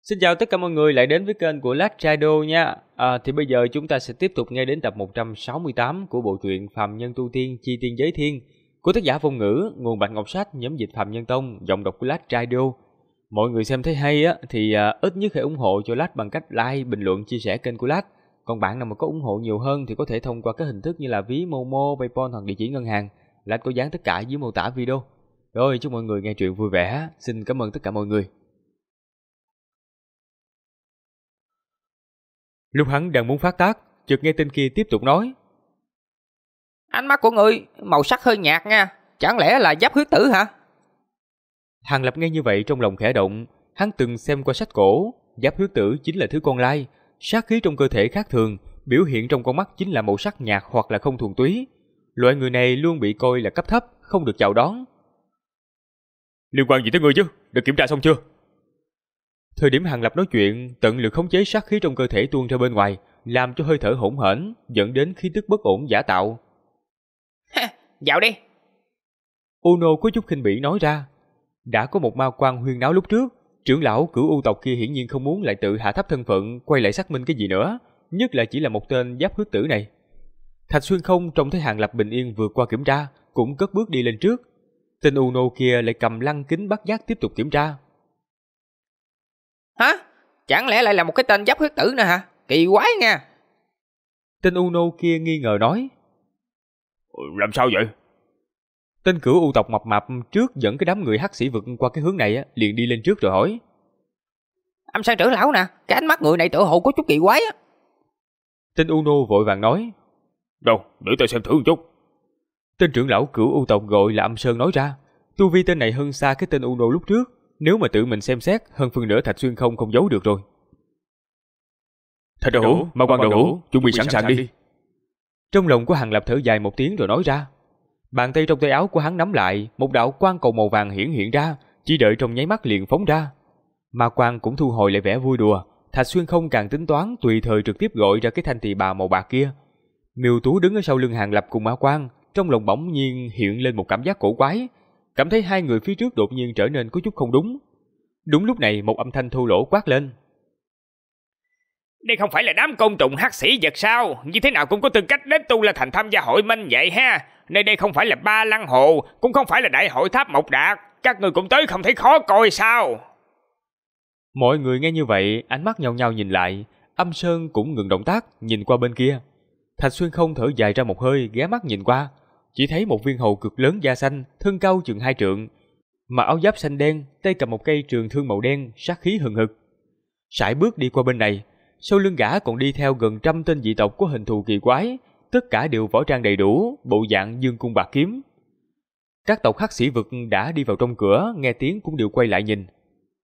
Xin chào tất cả mọi người lại đến với kênh của Last Shadow nha. Thì bây giờ chúng ta sẽ tiếp tục nghe đến tập 168 của bộ truyện Phàm Nhân Tu Tiên Chi Tiên Giới Thiên của tác giả Phong Ngữ, nguồn Bạch Ngọc Sách, nhóm dịch Phàm Nhân Tông, giọng đọc của Last Shadow. Mọi người xem thấy hay á thì ít nhất hãy ủng hộ cho Last bằng cách like, bình luận, chia sẻ kênh của Last. Còn bạn nào mà có ủng hộ nhiều hơn thì có thể thông qua các hình thức như là ví Momo, PayPal hoặc địa chỉ ngân hàng. Last có dán tất cả dưới mô tả video. Rồi, chúc mọi người nghe truyện vui vẻ. Xin cảm ơn tất cả mọi người. Lúc hắn đang muốn phát tác, chợt nghe tên kia tiếp tục nói: Ánh mắt của ngươi màu sắc hơi nhạt nha, chẳng lẽ là giáp huyết tử hả? Hàng Lập nghe như vậy trong lòng khẽ động. Hắn từng xem qua sách cổ, giáp huyết tử chính là thứ con lai, sát khí trong cơ thể khác thường, biểu hiện trong con mắt chính là màu sắc nhạt hoặc là không thuần túy. Loại người này luôn bị coi là cấp thấp, không được chào đón. Liên quan gì tới ngươi chứ? Được kiểm tra xong chưa? Thời điểm Hàng Lập nói chuyện, tận lực khống chế sát khí trong cơ thể tuôn ra bên ngoài, làm cho hơi thở hỗn hển, dẫn đến khí tức bất ổn giả tạo. Dạo đi. Uno có chút khinh bỉ nói ra. Đã có một ma quan huyên náo lúc trước, trưởng lão Cửu U tộc kia hiển nhiên không muốn lại tự hạ thấp thân phận, quay lại xác minh cái gì nữa, nhất là chỉ là một tên giáp huyết tử này. Thạch Xuyên Không trông thấy Hàng Lập bình yên vượt qua kiểm tra, cũng cất bước đi lên trước. Tên Uno kia lại cầm lăng kính bắt giác tiếp tục kiểm tra. Hả? Chẳng lẽ lại là một cái tên giáp huyết tử nữa hả? Kỳ quái nha. Tên Uno kia nghi ngờ nói. Làm sao vậy? Tên Cửu U tộc mập mạp trước dẫn cái đám người hắc sĩ vực qua cái hướng này liền đi lên trước rồi hỏi. Âm Sang trưởng lão nè, cái ánh mắt người này tựa hồ có chút kỳ quái á. Tên Uno vội vàng nói. Đâu, để tôi xem thử một chút. Tên trưởng lão Cửu U tộc gọi là Âm Sơn nói ra. Tu vi tên này hơn xa cái tên Uno lúc trước, nếu mà tự mình xem xét, hơn phần nửa Thạch Xuyên Không giấu được rồi. Thạch Đạo Hữu, Ma Quan Đạo Hữu, chuẩn bị sẵn sàng đi. Trong lòng của Hàng Lập thở dài một tiếng rồi nói ra. Bàn tay trong tay áo của hắn nắm lại, một đạo quang cầu màu vàng hiển hiện ra, chỉ đợi trong nháy mắt liền phóng ra. Ma Quan cũng thu hồi lại vẻ vui đùa, Thạch Xuyên Không càng tính toán tùy thời trực tiếp gọi ra cái thanh tỳ bà màu bạc kia. Miêu Tú đứng ở sau lưng Hàng Lập cùng Ma Quan, trong lòng bỗng nhiên hiện lên một cảm giác cổ quái, cảm thấy hai người phía trước đột nhiên trở nên có chút không đúng. Đúng lúc này một âm thanh thô lỗ quát lên. Đây không phải là đám côn trùng hắc sĩ vật sao? Như thế nào cũng có tư cách đến Tu La Thành tham gia hội minh vậy ha? Nơi đây không phải là Ba Lăng Hồ, cũng không phải là Đại hội Tháp Mộc Đạt. Các người cũng tới không thấy khó coi sao? Mọi người nghe như vậy, ánh mắt nhao nhao nhìn lại. Âm Sơn cũng ngừng động tác, nhìn qua bên kia. Thạch Xuyên Không thở dài ra một hơi, ghé mắt nhìn qua. Chỉ thấy một viên hầu cực lớn da xanh, thân cao chừng 2 trượng, mặc áo giáp xanh đen, tay cầm một cây trường thương màu đen, sát khí hừng hực. Sải bước đi qua bên này, sau lưng gã còn đi theo gần 100 tên dị tộc có hình thù kỳ quái, tất cả đều võ trang đầy đủ, bộ dạng dương cung bạc kiếm. Các tộc hắc sĩ vực đã đi vào trong cửa, nghe tiếng cũng đều quay lại nhìn.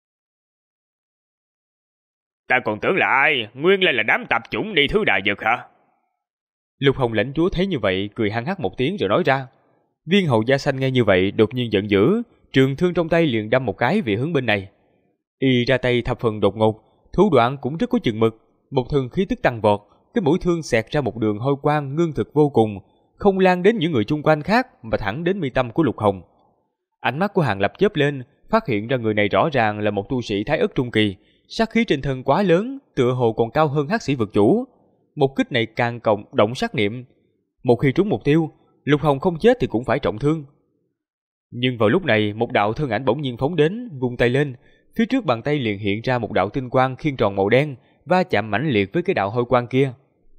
Ta còn tưởng là ai, nguyên lai là đám tạp chủng đi thứ đại vực hả? Lục Hồng lãnh chúa thấy như vậy, cười hăng hắc một tiếng rồi nói ra. Viên hầu da xanh nghe như vậy đột nhiên giận dữ, trường thương trong tay liền đâm một cái về hướng bên này. Y ra tay thập phần đột ngột, thủ đoạn cũng rất có chừng mực, một thân khí tức tăng vọt, cái mũi thương xẹt ra một đường hôi quang ngưng thực vô cùng, không lan đến những người chung quanh khác mà thẳng đến mi tâm của Lục Hồng. Ánh mắt của Hàng Lập chớp lên, phát hiện ra người này rõ ràng là một tu sĩ Thái Ức trung kỳ, sát khí trên thân quá lớn, tựa hồ còn cao hơn hắc sĩ vực chủ. Một kích này càng cộng động sát niệm, một khi trúng mục tiêu, Lục Hồng không chết thì cũng phải trọng thương. Nhưng vào lúc này, một đạo thân ảnh bỗng nhiên phóng đến, vung tay lên, phía trước bàn tay liền hiện ra một đạo tinh quang khiên tròn màu đen, va chạm mãnh liệt với cái đạo hôi quang kia.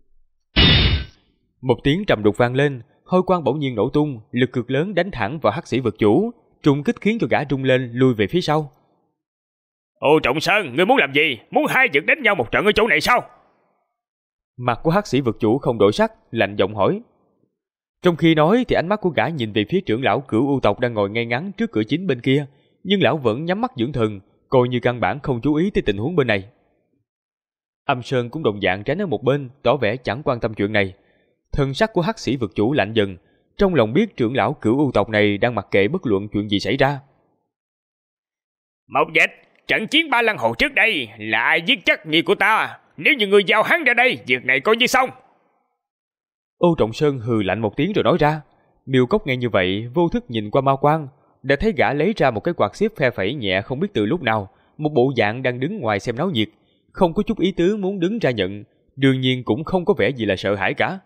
Một tiếng trầm đục vang lên, hôi quang bỗng nhiên nổ tung, lực cực lớn đánh thẳng vào hắc sĩ vực chủ, trùng kích khiến cho gã rung lên lui về phía sau. Ô Trọng Sơn, ngươi muốn làm gì? Muốn hai vực đánh nhau một trận ở chỗ này sao? Mặt của hắc sĩ vực chủ không đổi sắc, lạnh giọng hỏi. Trong khi nói thì ánh mắt của gã nhìn về phía trưởng lão Cửu U tộc đang ngồi ngay ngắn trước cửa chính bên kia, nhưng lão vẫn nhắm mắt dưỡng thần, coi như căn bản không chú ý tới tình huống bên này. Âm Sơn cũng đồng dạng tránh ở một bên, tỏ vẻ chẳng quan tâm chuyện này. Thân sắc của hắc sĩ vực chủ lạnh dần, trong lòng biết trưởng lão Cửu U tộc này đang mặc kệ bất luận chuyện gì xảy ra. Mộc Dịch, trận chiến Ba Lăng Hồ trước đây là ai giết chết nhi của ta? Nếu như người giao hắn ra đây, việc này coi như xong. Ô Trọng Sơn hừ lạnh một tiếng rồi nói ra. Miêu Cốc nghe như vậy, vô thức nhìn qua Ma Quan, đã thấy gã lấy ra một cái quạt xếp phe phẩy nhẹ không biết từ lúc nào, một bộ dạng đang đứng ngoài xem náo nhiệt, không có chút ý tứ muốn đứng ra nhận, đương nhiên cũng không có vẻ gì là sợ hãi cả.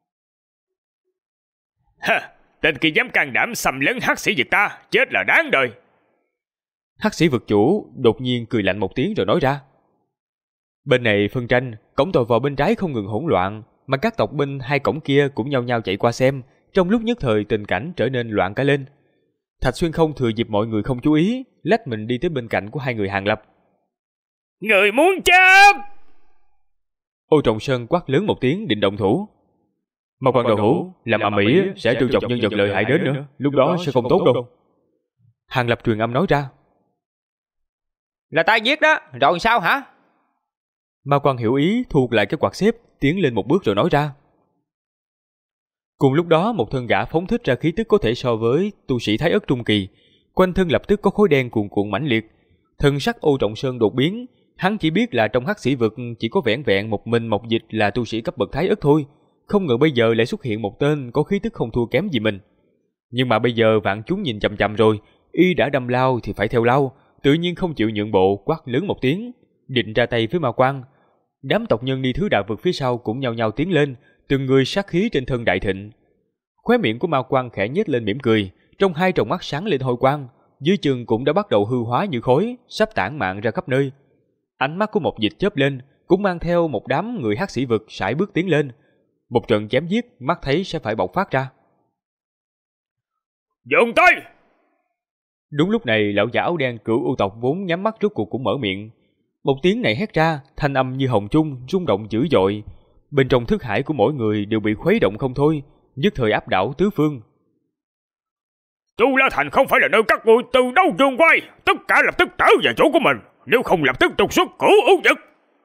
Ha, tên kia dám can đảm xâm lấn hắc sĩ vực ta, chết là đáng đời. Hắc sĩ vực chủ đột nhiên cười lạnh một tiếng rồi nói ra. Bên này phân tranh, cổng tò vò bên trái không ngừng hỗn loạn, mà các tộc binh hai cổng kia cũng nhao nhao chạy qua xem. Trong lúc nhất thời tình cảnh trở nên loạn cả lên. Thạch Xuyên Không thừa dịp mọi người không chú ý, lách mình đi tới bên cạnh của hai người Hàng Lập. Người muốn chết! Ô Trọng Sơn quát lớn một tiếng định động thủ. Một quan đầu hữu làm ầm ĩ sẽ trêu chọc nhân vật lợi hại đến nữa, lúc đó sẽ không tốt đâu. Hàng Lập truyền âm nói ra. Là ta giết đó, rồi sao hả? Ma Quan hiểu ý, thu lại cái quạt xếp, tiến lên một bước rồi nói ra. Cùng lúc đó, một thân gã phóng thích ra khí tức có thể so với tu sĩ Thái Ất trung kỳ, quanh thân lập tức có khối đen cuồn cuộn mãnh liệt. Thân sắc Ô Trọng Sơn đột biến, hắn chỉ biết là trong hắc sĩ vực chỉ có vẻn vẹn một mình Mộc Dịch là tu sĩ cấp bậc Thái Ất thôi, không ngờ bây giờ lại xuất hiện một tên có khí tức không thua kém gì mình. Nhưng mà bây giờ vạn chúng nhìn chằm chằm rồi, y đã đâm lao thì phải theo lao, tự nhiên không chịu nhượng bộ, quát lớn một tiếng, định ra tay với Ma Quan. Đám tộc nhân đi thứ đạo vực phía sau cũng nhao nhao tiến lên, từng người sát khí trên thân đại thịnh. Khóe miệng của Ma Quan khẽ nhếch lên mỉm cười, trong hai tròng mắt sáng lên hôi quang, dưới chân cũng đã bắt đầu hư hóa như khói, sắp tản mạn ra khắp nơi. Ánh mắt của Mộc Dịch chớp lên, cũng mang theo một đám người hắc sĩ vực sải bước tiến lên. Một trận chém giết mắt thấy sẽ phải bộc phát ra. Dừng tay! Đúng lúc này, lão giả áo đen Cửu U tộc vốn nhắm mắt rốt cuộc cũng mở miệng. Một tiếng này hét ra, thanh âm như hồng trung, rung động dữ dội. Bên trong thức hải của mỗi người đều bị khuấy động không thôi, nhất thời áp đảo tứ phương. Tu La Thành không phải là nơi các ngươi từ đâu trường quay, tất cả lập tức trở về chỗ của mình, nếu không lập tức trục xuất Cửu U vực.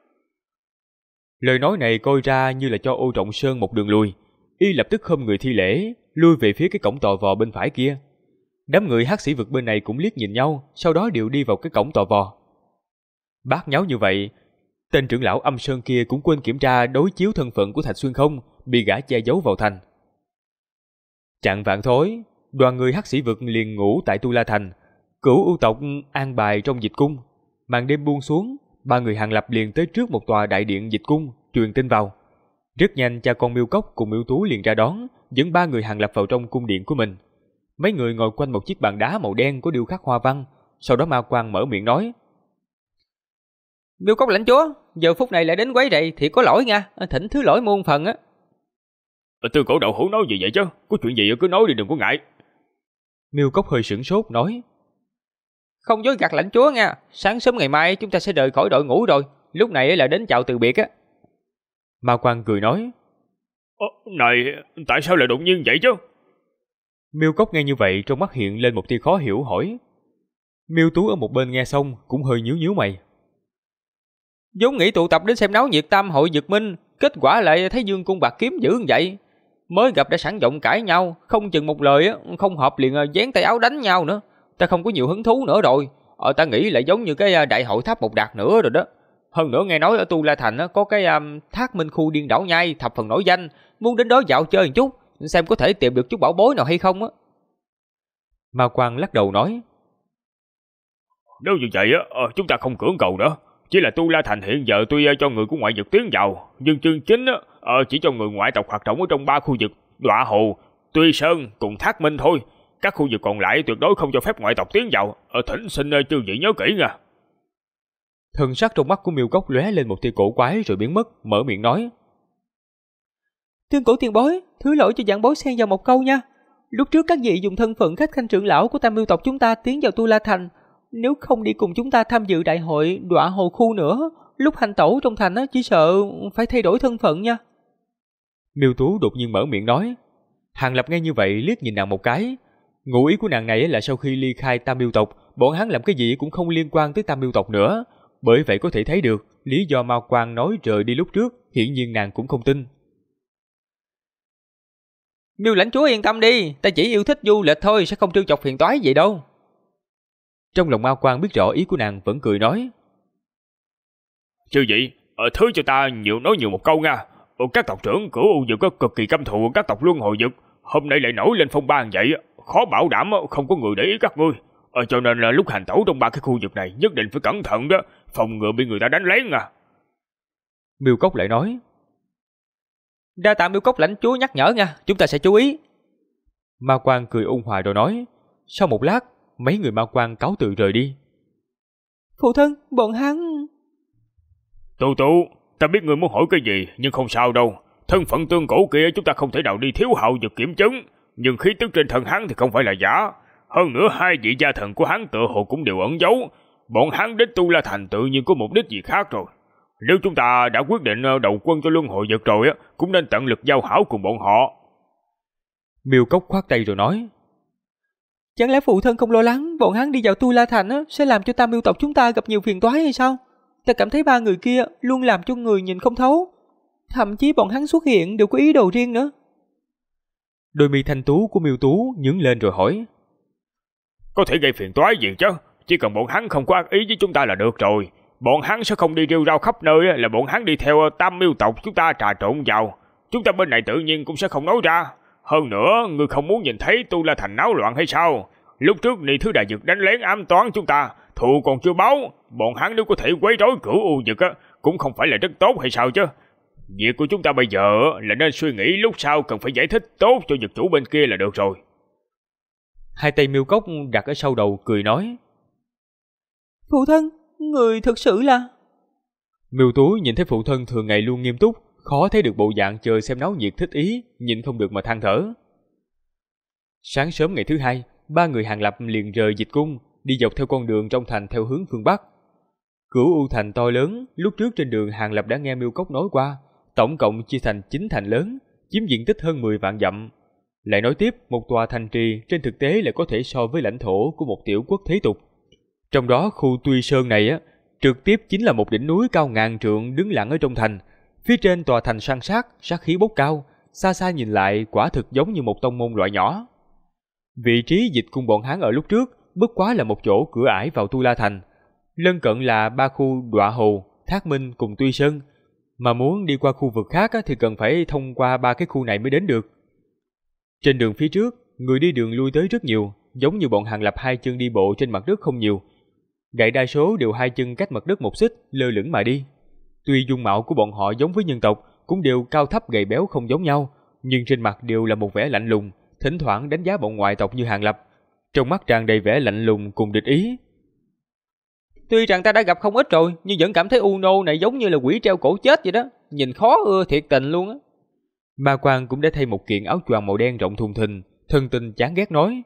Lời nói này coi ra như là cho Ô Trọng Sơn một đường lui, y lập tức khom người thi lễ, lui về phía cái cổng tò vò bên phải kia. Đám người hắc sĩ vực bên này cũng liếc nhìn nhau, sau đó đều đi vào cái cổng tò vò. Bát nháo như vậy, tên trưởng lão Âm Sơn kia cũng quên kiểm tra đối chiếu thân phận của Thạch Xuyên Không, bị gã che giấu vào thành. Chạng vạn thối, đoàn người hắc sĩ vực liền ngủ tại Tu La Thành, Cửu U tộc an bài trong dịch cung. Màn đêm buông xuống, ba người Hàng Lập liền tới trước một tòa đại điện dịch cung, truyền tin vào. Rất nhanh cha con Miêu Cốc cùng Miêu Tú liền ra đón, dẫn ba người Hàng Lập vào trong cung điện của mình. Mấy người ngồi quanh một chiếc bàn đá màu đen có điêu khắc hoa văn, sau đó Ma Quan mở miệng nói. Miêu Cốc lãnh chúa, giờ phút này lại đến quấy rầy thì có lỗi nha, thỉnh thứ lỗi muôn phần á. Tư Cổ đậu hữu nói gì vậy chứ, có chuyện gì cứ nói đi, đừng có ngại. Miêu Cốc hơi sửng sốt nói. Không dối gạt lãnh chúa nha, sáng sớm ngày mai chúng ta sẽ rời khỏi đội ngũ rồi, lúc này là đến chào từ biệt á. Ma Quan cười nói. Này, tại sao lại đột nhiên vậy chứ? Miêu Cốc nghe như vậy trong mắt hiện lên một tia khó hiểu hỏi. Miêu Tú ở một bên nghe xong cũng hơi nhíu nhíu mày. vốn nghĩ tụ tập đến xem náo nhiệt tam hội Dực Minh, kết quả lại thấy Dương Cung Bạc Kiếm dữ như vậy. Mới gặp đã sẵn giọng cãi nhau, không chừng một lời không hợp liền dán tay áo đánh nhau nữa. Ta không có nhiều hứng thú nữa rồi. Ta nghĩ lại giống như cái đại hội tháp Mộc Đạt nữa rồi đó. Hơn nữa nghe nói ở Tu La Thành có cái thác Minh Khu Điên Đảo Nhai thập phần nổi danh, muốn đến đó dạo chơi một chút, xem có thể tìm được chút bảo bối nào hay không á. Ma Quan lắc đầu nói. Nếu như vậy chúng ta không cưỡng cầu nữa. Chỉ là Tu La Thành hiện giờ tuy cho người của ngoại vực tiến vào, nhưng chương chính chỉ cho người ngoại tộc hoạt động ở trong 3 khu vực Đọa Hồ, Tuy Sơn cùng Thác Minh thôi. Các khu vực còn lại tuyệt đối không cho phép ngoại tộc tiến vào. Thỉnh xin chư vị nhớ kỹ nha. Thần sắc trong mắt của Miêu Cốc lóe lên một tia cổ quái rồi biến mất, mở miệng nói. Tương Cổ tiền bối, thứ lỗi cho giảng bối xen vào một câu nha. Lúc trước các vị dùng thân phận khách khanh trưởng lão của Tam Miêu tộc chúng ta tiến vào Tu La Thành, nếu không đi cùng chúng ta tham dự đại hội Đọa Hồ khu nữa, lúc hành tẩu trong thành chỉ sợ phải thay đổi thân phận nha. Miêu Tú đột nhiên mở miệng nói. Hàng Lập nghe như vậy liếc nhìn nàng một cái. Ngụ ý của nàng này là sau khi ly khai Tam Miêu tộc, bọn hắn làm cái gì cũng không liên quan tới Tam Miêu tộc nữa. Bởi vậy có thể thấy được lý do Ma Quan nói rời đi lúc trước, hiển nhiên nàng cũng không tin. Miêu lãnh chúa yên tâm đi, ta chỉ yêu thích du lịch thôi, sẽ không trêu chọc phiền toái gì đâu. Trong lòng Ma Quan biết rõ ý của nàng, vẫn cười nói. Chư vị, thứ cho ta nói nhiều một câu nha. Các tộc trưởng Cửu U vực có cực kỳ căm thù các tộc Luân Hồi vực, hôm nay lại nổi lên phong ba vậy, khó bảo đảm không có người để ý các ngươi. Cho nên là lúc hành tẩu trong 3 cái khu vực này nhất định phải cẩn thận đó, phòng ngừa bị người ta đánh lén à. Miêu Cốc lại nói. Đa tạ Miêu Cốc lãnh chúa nhắc nhở nha, chúng ta sẽ chú ý. Ma Quang cười ôn hòa rồi nói. Sau một lát, mấy người Ma Quang cáo từ rời đi. Phụ thân, bọn hắn... Tú Tú, ta biết ngươi muốn hỏi cái gì, nhưng không sao đâu. Thân phận tương cổ kia chúng ta không thể nào đi thiếu hạo vực kiểm chứng, nhưng khí tức trên thân hắn thì không phải là giả. Hơn nữa 2 vị gia thần của hắn tựa hồ cũng đều ẩn giấu. Bọn hắn đến Tu La Thành tự nhiên có mục đích gì khác rồi. Nếu chúng ta đã quyết định đầu quân cho luân hồi vực rồi á, cũng nên tận lực giao hảo cùng bọn họ. Miêu Cốc khoát tay rồi nói. Chẳng lẽ phụ thân không lo lắng bọn hắn đi vào Tu La Thành sẽ làm cho Tam Miêu tộc chúng ta gặp nhiều phiền toái hay sao? Ta cảm thấy 3 người kia luôn làm cho người nhìn không thấu. Thậm chí bọn hắn xuất hiện đều có ý đồ riêng nữa. Đôi mi thanh tú của Miêu Tú nhướng lên rồi hỏi. Có thể gây phiền toái gì chứ? Chỉ cần bọn hắn không có ác ý với chúng ta là được rồi. Bọn hắn sẽ không đi rêu rao khắp nơi, là bọn hắn đi theo Tam Miêu tộc chúng ta trà trộn vào. Chúng ta bên này tự nhiên cũng sẽ không nói ra. Hơn nữa, ngươi không muốn nhìn thấy Tu La Thành náo loạn hay sao? Lúc trước Nị Thứ Đại Dực đánh lén ám toán chúng ta, thù còn chưa báo. Bọn hắn nếu có thể quấy rối Cửu U Dực cũng không phải là rất tốt hay sao chứ? Việc của chúng ta bây giờ là nên suy nghĩ lúc sau cần phải giải thích tốt cho dực chủ bên kia là được rồi. Hai tay Miêu Cốc đặt ở sau đầu cười nói. Phụ thân, người thực sự là... Miêu Tú nhìn thấy phụ thân thường ngày luôn nghiêm túc, khó thấy được bộ dạng chờ xem náo nhiệt thích ý, nhịn không được mà than thở. Sáng sớm ngày thứ 2, 3 người Hàng Lập liền rời dịch cung, đi dọc theo con đường trong thành theo hướng phương Bắc. Cửu U Thành to lớn, lúc trước trên đường Hàng Lập đã nghe Miêu Cốc nói qua, tổng cộng chia thành 9 thành lớn, chiếm diện tích hơn 10 vạn dặm. Lại nói tiếp, một tòa thành trì trên thực tế lại có thể so với lãnh thổ của một tiểu quốc thế tục. Trong đó khu Tuy Sơn này trực tiếp chính là một đỉnh núi cao ngàn trượng đứng lặng ở trong thành. Phía trên tòa thành san sát, sát khí bốc cao, xa xa nhìn lại quả thực giống như một tông môn loại nhỏ. Vị trí dịch cung bọn hắn ở lúc trước bất quá là một chỗ cửa ải vào Tu La Thành. Lân cận là 3 khu Đọa Hồ, Thác Minh cùng Tuy Sơn, mà muốn đi qua khu vực khác thì cần phải thông qua 3 cái khu này mới đến được. Trên đường phía trước, người đi đường lui tới rất nhiều, giống như bọn Hàng Lập 2 chân đi bộ trên mặt đất không nhiều. Đại đa số đều 2 chân cách mặt đất 1 xích, lơ lửng mà đi. Tuy dung mạo của bọn họ giống với nhân tộc, cũng đều cao thấp gầy béo không giống nhau, nhưng trên mặt đều là một vẻ lạnh lùng, thỉnh thoảng đánh giá bọn ngoại tộc như Hàng Lập. Trong mắt tràn đầy vẻ lạnh lùng cùng địch ý. Tuy rằng ta đã gặp không ít rồi, nhưng vẫn cảm thấy Uno này giống như là quỷ treo cổ chết vậy đó, nhìn khó ưa thiệt tình luôn á. Ma Quang cũng đã thay một kiện áo choàng màu đen rộng thùng thình, thân tình chán ghét nói.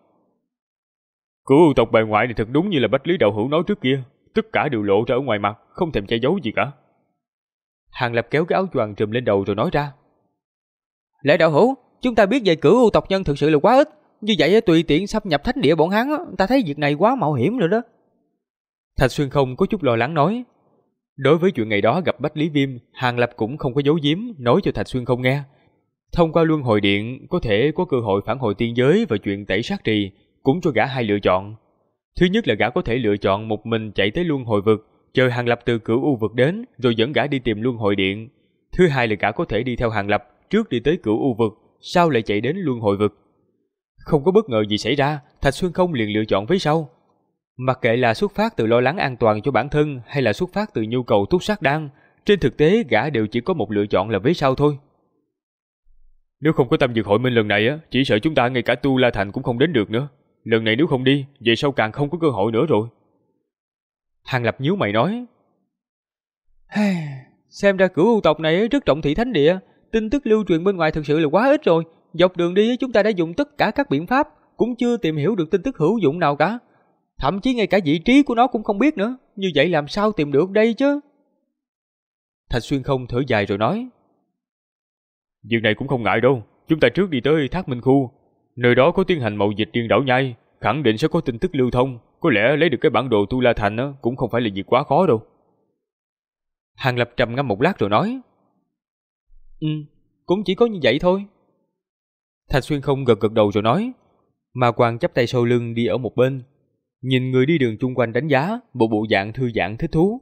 Cửu tộc bề ngoại này thật đúng như là Bách Lý Đạo Hữu nói trước kia, tất cả đều lộ ra ở ngoài mặt, không thèm che giấu gì cả. Hàng Lập kéo cái áo choàng trùm lên đầu rồi nói ra. Lẽ Đạo Hữu, chúng ta biết về Cửu tộc nhân thực sự là quá ít, như vậy tùy tiện xâm nhập thánh địa bọn hắn, ta thấy việc này quá mạo hiểm rồi đó. Thạch Xuyên Không có chút lo lắng nói. Đối với chuyện ngày đó gặp Bách Lý Viêm, Hàng Lập cũng không có giấu giếm nói cho Thạch Xuyên Không nghe. Thông qua luân hồi điện có thể có cơ hội phản hồi tiên giới và chuyện tẩy sát trì, cũng cho gã 2 lựa chọn. Thứ nhất là gã có thể lựa chọn một mình chạy tới luân hồi vực, chờ Hàng Lập từ Cửu U vực đến rồi dẫn gã đi tìm luân hồi điện. Thứ hai là gã có thể đi theo Hàng Lập, trước đi tới Cửu U vực, sau lại chạy đến luân hồi vực. Không có bất ngờ gì xảy ra, Thạch Xuyên Không liền lựa chọn phía sau. Mặc kệ là xuất phát từ lo lắng an toàn cho bản thân hay là xuất phát từ nhu cầu túc sát đan, trên thực tế gã đều chỉ có một lựa chọn là vế sau thôi. Nếu không có Tam Dược Hội Minh lần này chỉ sợ chúng ta ngay cả Tu La Thành cũng không đến được nữa. Lần này nếu không đi, về sau càng không có cơ hội nữa rồi. Hàng Lập nhíu mày nói. Xem ra Cửu U tộc này rất trọng thị thánh địa, tin tức lưu truyền bên ngoài thực sự là quá ít rồi. Dọc đường đi chúng ta đã dùng tất cả các biện pháp, cũng chưa tìm hiểu được tin tức hữu dụng nào cả. Thậm chí ngay cả vị trí của nó cũng không biết nữa, như vậy làm sao tìm được đây chứ? Thạch Xuyên Không thở dài rồi nói. Việc này cũng không ngại đâu, chúng ta trước đi tới Thác Minh Khu, nơi đó có tiến hành mậu dịch điên đảo nhai, khẳng định sẽ có tin tức lưu thông, có lẽ lấy được cái bản đồ Tu La Thành cũng không phải là việc quá khó đâu. Hàng Lập trầm ngâm một lát rồi nói. Cũng chỉ có như vậy thôi. Thạch Xuyên Không gật gật đầu rồi nói. Ma Quang chắp tay sau lưng đi ở một bên, nhìn người đi đường chung quanh đánh giá, bộ dạng thư giãn thích thú.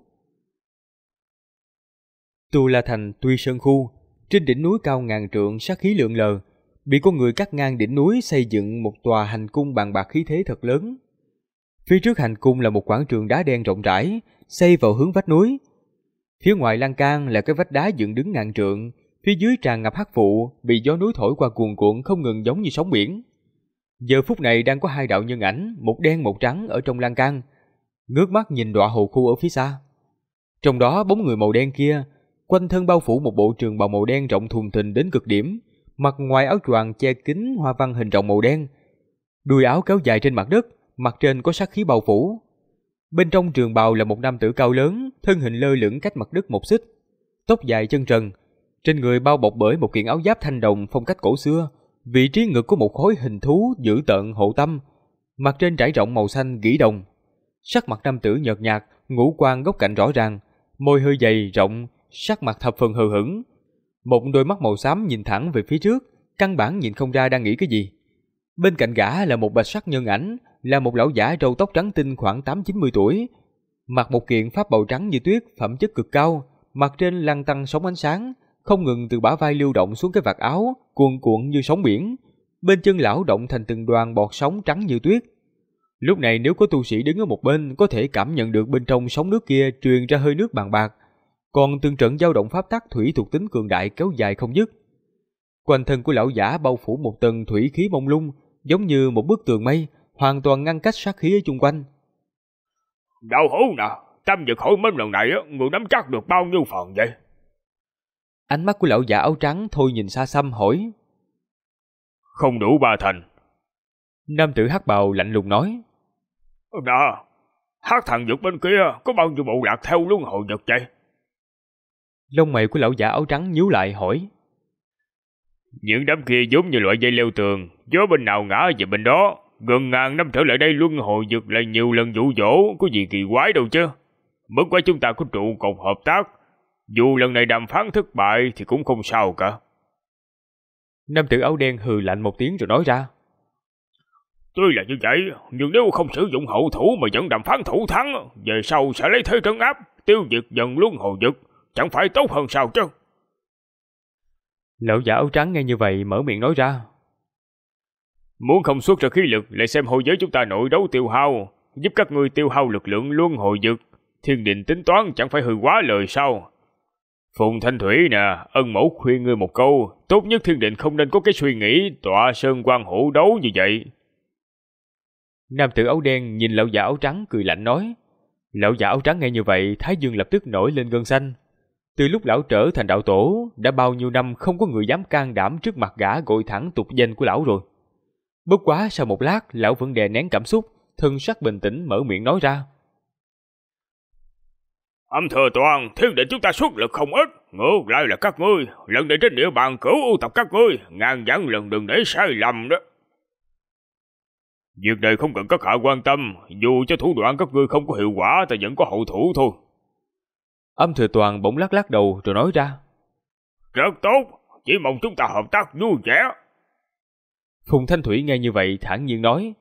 Tu La Thành Tuy Sơn Khu, trên đỉnh núi cao ngàn trượng sát khí lượn lờ, bị con người cắt ngang đỉnh núi xây dựng một tòa hành cung bàn bạc khí thế thật lớn. Phía trước hành cung là một quảng trường đá đen rộng rãi, xây vào hướng vách núi. Phía ngoài lan can là cái vách đá dựng đứng ngàn trượng, phía dưới tràn ngập hắc vụ, bị gió núi thổi qua cuồn cuộn không ngừng giống như sóng biển. Giờ phút này đang có hai đạo nhân ảnh, một đen một trắng ở trong lan can, ngước mắt nhìn đọa hồ khu ở phía xa. Trong đó bóng người màu đen kia, quanh thân bao phủ một bộ trường bào màu đen rộng thùng thình đến cực điểm, mặt ngoài áo choàng che kín hoa văn hình rồng màu đen, đuôi áo kéo dài trên mặt đất, mặt trên có sát khí bao phủ. Bên trong trường bào là một nam tử cao lớn, thân hình lơ lửng cách mặt đất một xích, tóc dài chân trần, trên người bao bọc bởi một kiện áo giáp thanh đồng phong cách cổ xưa, vị trí ngực có một khối hình thú dữ tợn hộ tâm, mặt trên trải rộng màu xanh gỉ đồng. Sắc mặt nam tử nhợt nhạt, ngũ quan góc cạnh rõ ràng, môi hơi dày rộng, sắc mặt thập phần hờ hững, một đôi mắt màu xám nhìn thẳng về phía trước, căn bản nhìn không ra đang nghĩ cái gì. Bên cạnh gã là một bạch sắc nhân ảnh, là một lão giả râu tóc trắng tinh khoảng 8-90 tuổi, mặc một kiện pháp bào trắng như tuyết, phẩm chất cực cao, mặt trên lăn tăn sóng ánh sáng, không ngừng từ bả vai lưu động xuống cái vạt áo, cuồn cuộn như sóng biển. Bên chân lão động thành từng đoàn bọt sóng trắng như tuyết. Lúc này nếu có tu sĩ đứng ở một bên, có thể cảm nhận được bên trong sóng nước kia truyền ra hơi nước bàn bạc, còn từng trận dao động pháp tắc thủy thuộc tính cường đại kéo dài không dứt. Quanh thân của lão giả bao phủ một tầng thủy khí mông lung, giống như một bức tường mây, hoàn toàn ngăn cách sát khí ở chung quanh. Đạo hữu nè, Tam Dực Hội Minh lần này người nắm chắc được bao nhiêu phần vậy? Ánh mắt của lão giả áo trắng thôi nhìn xa xăm hỏi. Không đủ 3 thành. Nam tử hắc bào lạnh lùng nói. Nè, Hắc Thần Dực bên kia có bao nhiêu bộ lạc theo luân hồi Dực vậy? Lông mày của lão giả áo trắng nhíu lại hỏi. Những đám kia giống như loại dây leo tường, gió bên nào ngã về bên đó. Gần ngàn năm trở lại đây luân hồi Dực lại nhiều lần dụ dỗ, có gì kỳ quái đâu chứ. Bất quá chúng ta có trụ cột hợp tác, dù lần này đàm phán thất bại thì cũng không sao cả. Nam tử áo đen hừ lạnh một tiếng rồi nói ra. Tuy là như vậy, nhưng nếu không sử dụng hậu thủ mà vẫn đàm phán thủ thắng, về sau sẽ lấy thế trấn áp, tiêu diệt dần luân hồi Dực, chẳng phải tốt hơn sao chứ? Lão giả áo trắng nghe như vậy mở miệng nói ra. Muốn không xuất ra khí lực lại xem hồi giới chúng ta nội đấu tiêu hao, giúp các ngươi tiêu hao lực lượng luân hồi Dực, thiên định tính toán chẳng phải hư quá lời sao? Phùng Thanh Thủy nè, ân mẫu khuyên ngươi một câu, tốt nhất thiên định không nên có cái suy nghĩ tọa sơn quan hữu đấu như vậy. Nam tử áo đen nhìn lão giả áo trắng cười lạnh nói. Lão giả áo trắng nghe như vậy, thái dương lập tức nổi lên gân xanh. Từ lúc lão trở thành đạo tổ, đã bao nhiêu năm không có người dám can đảm trước mặt gã gọi thẳng tục danh của lão rồi. Bất quá sau một lát, lão vẫn đè nén cảm xúc, thân sắc bình tĩnh mở miệng nói ra. Âm Thừa Toàn, thiên định chúng ta xuất lực không ít, ngược lại là các ngươi, lần này trên địa bàn cửu u tộc các ngươi, ngàn vạn lần đừng để sai lầm đó. Việc này không cần các hạ quan tâm, dù cho thủ đoạn các ngươi không có hiệu quả, ta vẫn có hậu thủ thôi. Âm Thừa Toàn bỗng lắc lắc đầu rồi nói ra. Rất tốt, chỉ mong chúng ta hợp tác vui vẻ. Phùng Thanh Thủy nghe như vậy thản nhiên nói.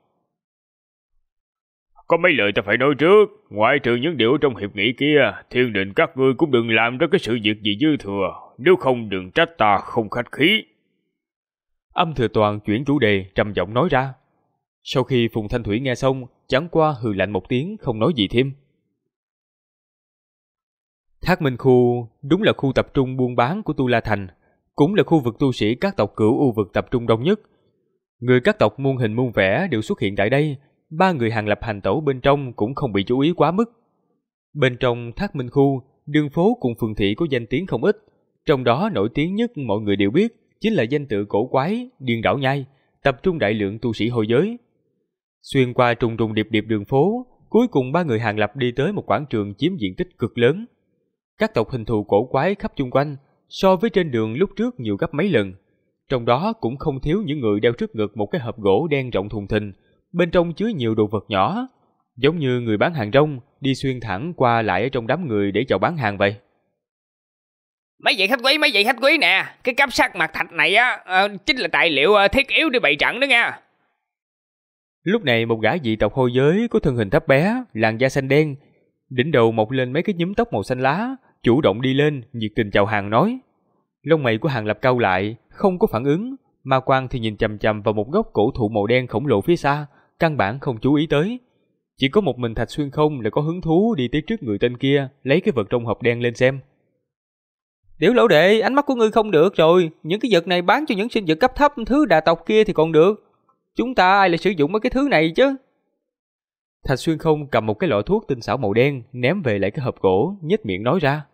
Có mấy lời ta phải nói trước, ngoại trừ những điều trong hiệp nghị kia, thiên định các ngươi cũng đừng làm ra cái sự việc gì dư thừa, nếu không đừng trách ta không khách khí. Âm Thừa Toàn chuyển chủ đề trầm giọng nói ra. Sau khi Phùng Thanh Thủy nghe xong, chẳng qua hừ lạnh một tiếng không nói gì thêm. Thác Minh Khu đúng là khu tập trung buôn bán của Tu La Thành, cũng là khu vực tu sĩ các tộc Cửu U vực tập trung đông nhất. Người các tộc muôn hình muôn vẻ đều xuất hiện tại đây, ba người Hàng Lập hành tẩu bên trong cũng không bị chú ý quá mức. Bên trong Thác Minh Khu, đường phố cùng phường thị có danh tiếng không ít, trong đó nổi tiếng nhất mọi người đều biết chính là danh tự cổ quái Điên Đảo Nhai, tập trung đại lượng tu sĩ hồi giới. Xuyên qua trùng trùng điệp điệp đường phố, cuối cùng ba người Hàng Lập đi tới một quảng trường chiếm diện tích cực lớn. Các tộc hình thù cổ quái khắp chung quanh, so với trên đường lúc trước nhiều gấp mấy lần. Trong đó cũng không thiếu những người đeo trước ngực một cái hộp gỗ đen rộng thùng thình, bên trong chứa nhiều đồ vật nhỏ, giống như người bán hàng rong đi xuyên thẳng qua lại ở trong đám người để chào bán hàng vậy. Mấy vị khách quý nè, cái cáp sắt mặt thạch này chính là tài liệu thiết yếu để bày trận đó nha. Lúc này một gã dị tộc hôi giới có thân hình thấp bé, làn da xanh đen, đỉnh đầu mọc lên mấy cái nhúm tóc màu xanh lá, chủ động đi lên, nhiệt tình chào hàng nói. Lông mày của Hàng Lập cau lại, không có phản ứng, ma quang thì nhìn chằm chằm vào một gốc cổ thụ màu đen khổng lồ phía xa, căn bản không chú ý tới. Chỉ có một mình Thạch Xuyên Không là có hứng thú đi tới trước người tên kia, lấy cái vật trong hộp đen lên xem. Tiểu lão đệ, ánh mắt của ngươi không được rồi. Những cái vật này bán cho những sinh vật cấp thấp thứ đà tộc kia thì còn được. Chúng ta ai lại sử dụng mấy cái thứ này chứ? Thạch Xuyên Không cầm một cái lọ thuốc tinh xảo màu đen, ném về lại cái hộp gỗ, nhếch miệng nói ra.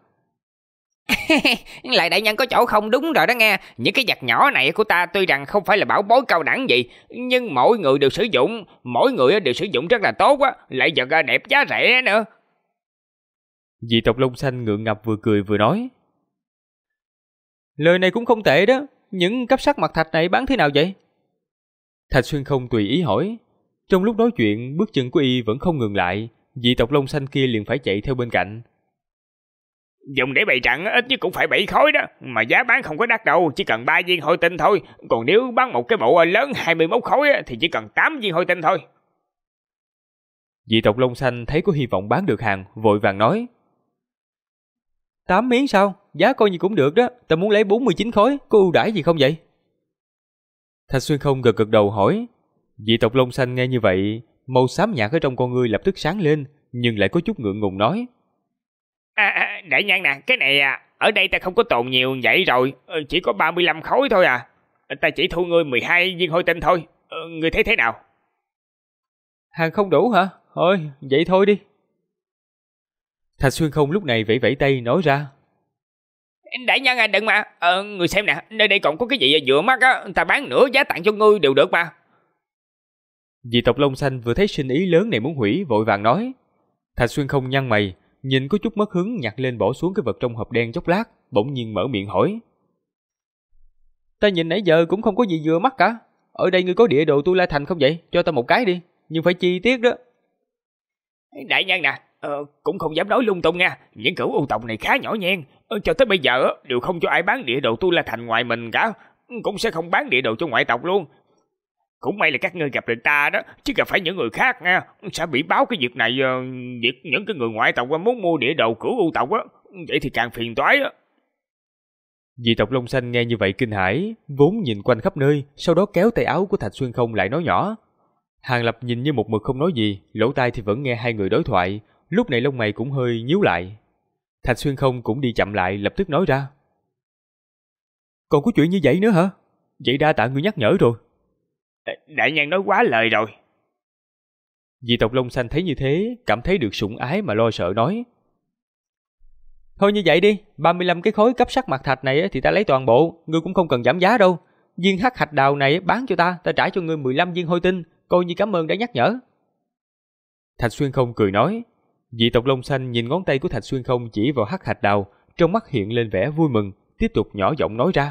Lại đại nhân có chỗ không đúng rồi đó nghe. Những cái vật nhỏ này của ta tuy rằng không phải là bảo bối cao đẳng gì, nhưng mỗi người đều sử dụng rất là tốt á, lại vật đẹp giá rẻ nữa. Dị tộc lông xanh ngượng ngập vừa cười vừa nói. Lời này cũng không tệ đó. Những cấp sắt mặt thạch này bán thế nào vậy? Thạch Xuyên Không tùy ý hỏi. Trong lúc nói chuyện, bước chân của y vẫn không ngừng lại, dị tộc lông xanh kia liền phải chạy theo bên cạnh. Dùng để bày trận ít nhất cũng phải 7 khối đó, mà giá bán không có đắt đâu, chỉ cần 3 viên hôi tinh thôi. Còn nếu bán một cái bộ lớn 21 khối thì chỉ cần 8 viên hôi tinh thôi. Dị tộc lông xanh thấy có hy vọng bán được hàng, vội vàng nói. 8 miếng sao? Giá coi như cũng được đó. Ta muốn lấy 49 khối, có ưu đãi gì không vậy? Thạch Xuyên Không gật gật đầu hỏi. Dị tộc lông xanh nghe như vậy, màu xám nhạt ở trong con ngươi lập tức sáng lên, nhưng lại có chút ngượng ngùng nói. Đại nhân nè, cái này ở đây ta không có tồn nhiều vậy rồi, chỉ có 35 khối thôi à. Ta chỉ thu ngươi 12 viên hôi tinh thôi, ngươi thấy thế nào? Hàng không đủ hả? Thôi, vậy thôi đi. Thạch Xuyên Không lúc này vẫy vẫy tay nói ra. Đại nhân đừng mà, ngươi xem nè, nơi đây còn có cái gì vừa mắt á, ta bán nửa giá tặng cho ngươi đều được mà. Dị tộc lông xanh vừa thấy sinh ý lớn này muốn hủy, vội vàng nói. Thạch Xuyên Không nhăn mày, nhìn có chút mất hứng, nhặt lên bỏ xuống cái vật trong hộp đen chốc lát, bỗng nhiên mở miệng hỏi. Ta nhìn nãy giờ cũng không có gì vừa mắt cả. Ở đây ngươi có địa đồ Tu La Thành không vậy? Cho ta một cái đi, nhưng phải chi tiết đó. Đại nhân nè, cũng không dám nói lung tung nha. Những cửu u tộc này khá nhỏ nhen, cho tới bây giờ đều không cho ai bán địa đồ Tu La Thành ngoài mình cả, cũng sẽ không bán địa đồ cho ngoại tộc luôn. Cũng may là các ngươi gặp được ta đó, chứ gặp phải những người khác nha, sẽ bị báo cái việc này. Việc những cái người ngoại tộc muốn mua địa đồ cửu u tộc á, vậy thì càng phiền toái á. Dị tộc lông xanh nghe như vậy kinh hãi, vốn nhìn quanh khắp nơi, sau đó kéo tay áo của Thạch Xuyên Không lại nói nhỏ. Hàng Lập nhìn như một mực không nói gì, lỗ tai thì vẫn nghe hai người đối thoại, lúc này lông mày cũng hơi nhíu lại. Thạch Xuyên Không cũng đi chậm lại, lập tức nói ra. Còn có chuyện như vậy nữa hả? Vậy đa tạ ngươi nhắc nhở rồi. Đại nhân nói quá lời rồi. Dị tộc lông xanh thấy như thế, cảm thấy được sủng ái mà lo sợ nói. Thôi như vậy đi, 35 cái khối cấp sắt mặt thạch này thì ta lấy toàn bộ, ngươi cũng không cần giảm giá đâu. Viên hắc hạch đào này bán cho ta trả cho ngươi 15 viên hôi tinh, coi như cảm ơn đã nhắc nhở. Thạch Xuyên Không cười nói. Dị tộc lông xanh nhìn ngón tay của Thạch Xuyên Không chỉ vào hắc hạch đào, trong mắt hiện lên vẻ vui mừng, tiếp tục nhỏ giọng nói ra.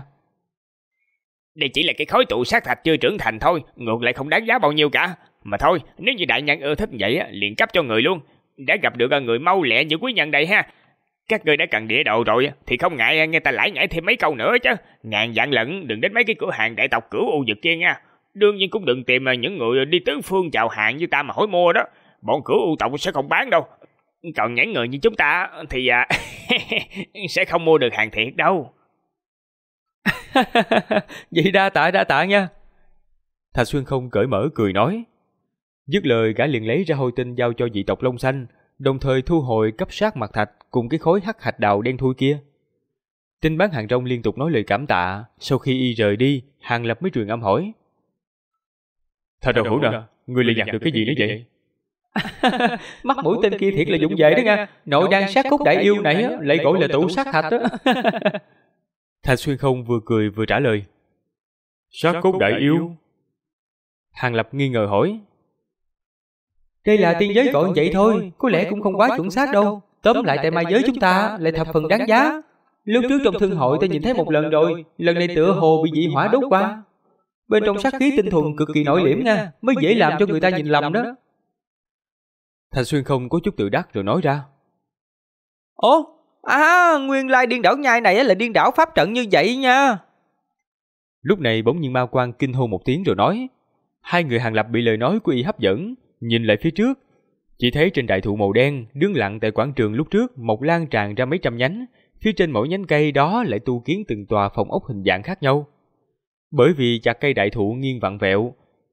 Đây chỉ là cái khối tụ sát thạch chưa trưởng thành thôi, ngược lại không đáng giá bao nhiêu cả. Mà thôi, nếu như đại nhân ưa thích vậy liền cấp cho người luôn. Đã gặp được người mau lẹ như quý nhân đây ha. Các ngươi đã cần địa đồ rồi thì không ngại nghe ta lải nhải thêm mấy câu nữa chứ. Ngàn vạn lần đừng đến mấy cái cửa hàng đại tộc cửu u vực kia nha. Đương nhiên cũng đừng tìm những người đi tứ phương chào hàng như ta mà hỏi mua đó. Bọn cửu u tộc sẽ không bán đâu. Còn những người như chúng ta thì sẽ không mua được hàng thiệt đâu. Vậy đa tạ nha. Thạch Xuyên Không cởi mở cười nói. Dứt lời gã liền lấy ra hôi tinh giao cho dị tộc lông xanh, đồng thời thu hồi cấp sát mặt thạch cùng cái khối hắc hạch đào đen thui kia. Tin bán hàng rong liên tục nói lời cảm tạ. Sau khi y rời đi, Hàng Lập mới truyền âm hỏi. Thật đầu hữu nè, ngươi lại nhặt được cái gì nữa vậy? Mắt mũi tên kia thiệt là dũng dễ đó nha. Nội đan sát cốt đại yêu này lại gọi là tụ sát thạch đó. Thạch Xuyên Không vừa cười vừa trả lời. Sát cốt đại yêu? Hàng Lập nghi ngờ hỏi. Đây là tiên giới gọi vậy thôi, có lẽ cũng không quá chuẩn xác đâu. Tóm lại tại ma giới chúng ta lại thập phần đáng giá. Lúc trước trong thương hội ta nhìn thấy một lần rồi, lần này tựa hồ bị dị hỏa đốt qua. Bên trong sát khí tinh thuần cực kỳ nội liễm nha, mới dễ làm cho người ta nhìn lầm đó. Thạch Xuyên Không có chút tự đắc rồi nói ra. Ồ, nguyên lai điên đảo nhai này là điên đảo pháp trận như vậy nha. Lúc này bỗng nhiên Ma Quang kinh hô một tiếng rồi nói. Hai người Hàng Lập bị lời nói của y hấp dẫn, nhìn lại phía trước, chỉ thấy trên đại thụ màu đen đứng lặng tại quảng trường lúc trước mọc lan tràn ra mấy trăm nhánh, phía trên mỗi nhánh cây đó lại tu kiến từng tòa phòng ốc hình dạng khác nhau. Bởi vì chặt cây đại thụ nghiêng vặn vẹo,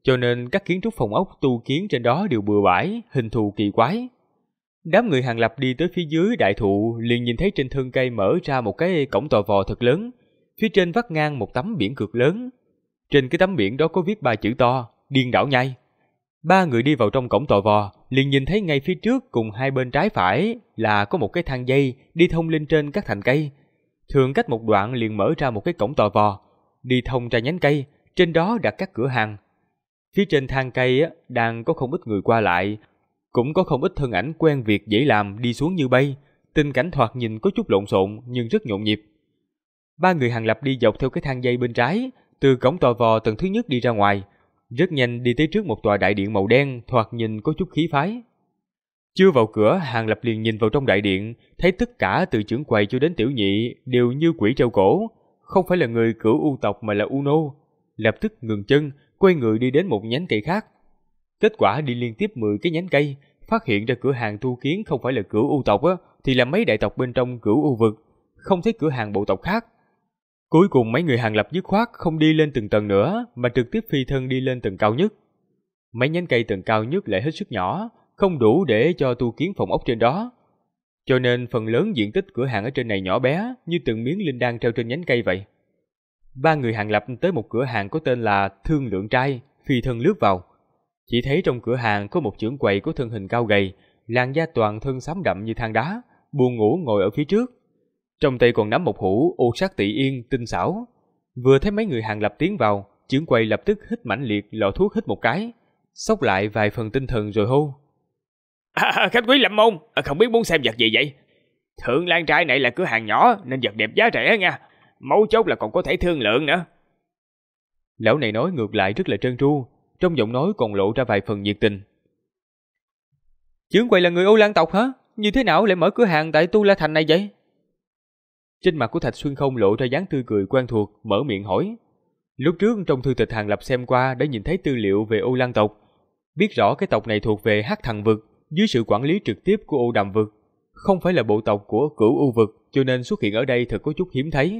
cho nên các kiến trúc phòng ốc tu kiến trên đó đều bừa bãi, hình thù kỳ quái. Đám người Hàng Lập đi tới phía dưới đại thụ, liền nhìn thấy trên thân cây mở ra một cái cổng tò vò thật lớn, phía trên vắt ngang một tấm biển cực lớn. Trên cái tấm biển đó có viết 3 chữ to: Điên đảo nhai. 3 người đi vào trong cổng tò vò, liền nhìn thấy ngay phía trước cùng hai bên trái phải là có một cái thang dây đi thông lên trên các thành cây. Thường cách một đoạn liền mở ra một cái cổng tò vò, đi thông ra nhánh cây, trên đó đặt các cửa hàng. Phía trên thang cây đang có không ít người qua lại, cũng có không ít thân ảnh quen việc dễ làm đi xuống như bay. Tình cảnh thoạt nhìn có chút lộn xộn nhưng rất nhộn nhịp. 3 người Hàng Lập đi dọc theo cái thang dây bên trái, từ cổng tò vò tầng thứ nhất đi ra ngoài, rất nhanh đi tới trước một tòa đại điện màu đen, thoạt nhìn có chút khí phái. Chưa vào cửa, Hàng Lập liền nhìn vào trong đại điện, thấy tất cả từ trưởng quầy cho đến tiểu nhị đều như quỷ treo cổ, không phải là người cửu u tộc mà là u nô. Lập tức ngừng chân, quay người đi đến một nhánh cây khác. Kết quả đi liên tiếp 10 cái nhánh cây, phát hiện ra cửa hàng tu kiến không phải là cửu u tộc thì là mấy đại tộc bên trong cửu u vực, không thấy cửa hàng bộ tộc khác. Cuối cùng mấy người Hàng Lập dứt khoát không đi lên từng tầng nữa, mà trực tiếp phi thân đi lên tầng cao nhất. Mấy nhánh cây tầng cao nhất lại hết sức nhỏ, không đủ để cho tu kiến phòng ốc trên đó. Cho nên phần lớn diện tích cửa hàng ở trên này nhỏ bé, như từng miếng linh đan treo trên nhánh cây vậy. 3 người Hàng Lập tới một cửa hàng có tên là Thương Lượng Trai, phi thân lướt vào. Chỉ thấy trong cửa hàng có một trưởng quầy có thân hình cao gầy, làn da toàn thân xám đậm như than đá, buồn ngủ ngồi ở phía trước. Trong tay còn nắm một hũ ô sắc tị yên tinh xảo. Vừa thấy mấy người Hàng Lập tiến vào, trưởng quầy lập tức hít mãnh liệt lọ thuốc hít một cái, xốc lại vài phần tinh thần rồi hô: Khách quý Lâm Môn, không biết muốn xem vật gì vậy? Thượng Lan Trai này là cửa hàng nhỏ nên vật đẹp giá rẻ nha. Mấu chốt là còn có thể thương lượng nữa. Lão này nói ngược lại rất là trơn tru, trong giọng nói còn lộ ra vài phần nhiệt tình. Trưởng quầy là người Ô Lan tộc hả? Như thế nào lại mở cửa hàng tại Tu La Thành này vậy? Trên mặt của Thạch Xuyên Không lộ ra dáng tươi cười quen thuộc, mở miệng hỏi. Lúc trước trong thư tịch Hàng Lập xem qua đã nhìn thấy tư liệu về Ô Lan tộc, biết rõ cái tộc này thuộc về Hắc Thần vực, dưới sự quản lý trực tiếp của Ô Đàm vực, không phải là bộ tộc của Cửu U vực, cho nên xuất hiện ở đây thật có chút hiếm thấy.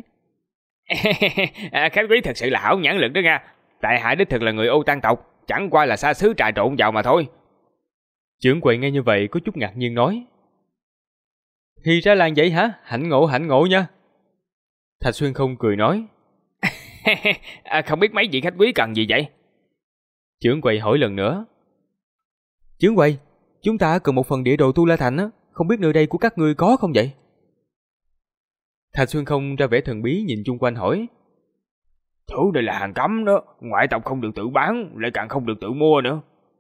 Khách quý thật sự là hảo nhãn lực đó nha. Tại hạ đích thực là người Ô Tan tộc, chẳng qua là xa xứ trà trộn vào mà thôi. Trưởng quầy nghe như vậy có chút ngạc nhiên nói. Thì ra là vậy hả? Hạnh ngộ nha. Thạch Xuyên Không cười nói. Không biết mấy vị khách quý cần gì vậy? Trưởng quầy hỏi lần nữa. Trưởng quầy, chúng ta cần một phần địa đồ Tu La Thành không biết nơi đây của các ngươi có không vậy? Thạch Xuyên Không ra vẻ thần bí nhìn chung quanh hỏi. Thứ đây là hàng cấm đó, ngoại tộc không được tự bán, lại càng không được tự mua nữa.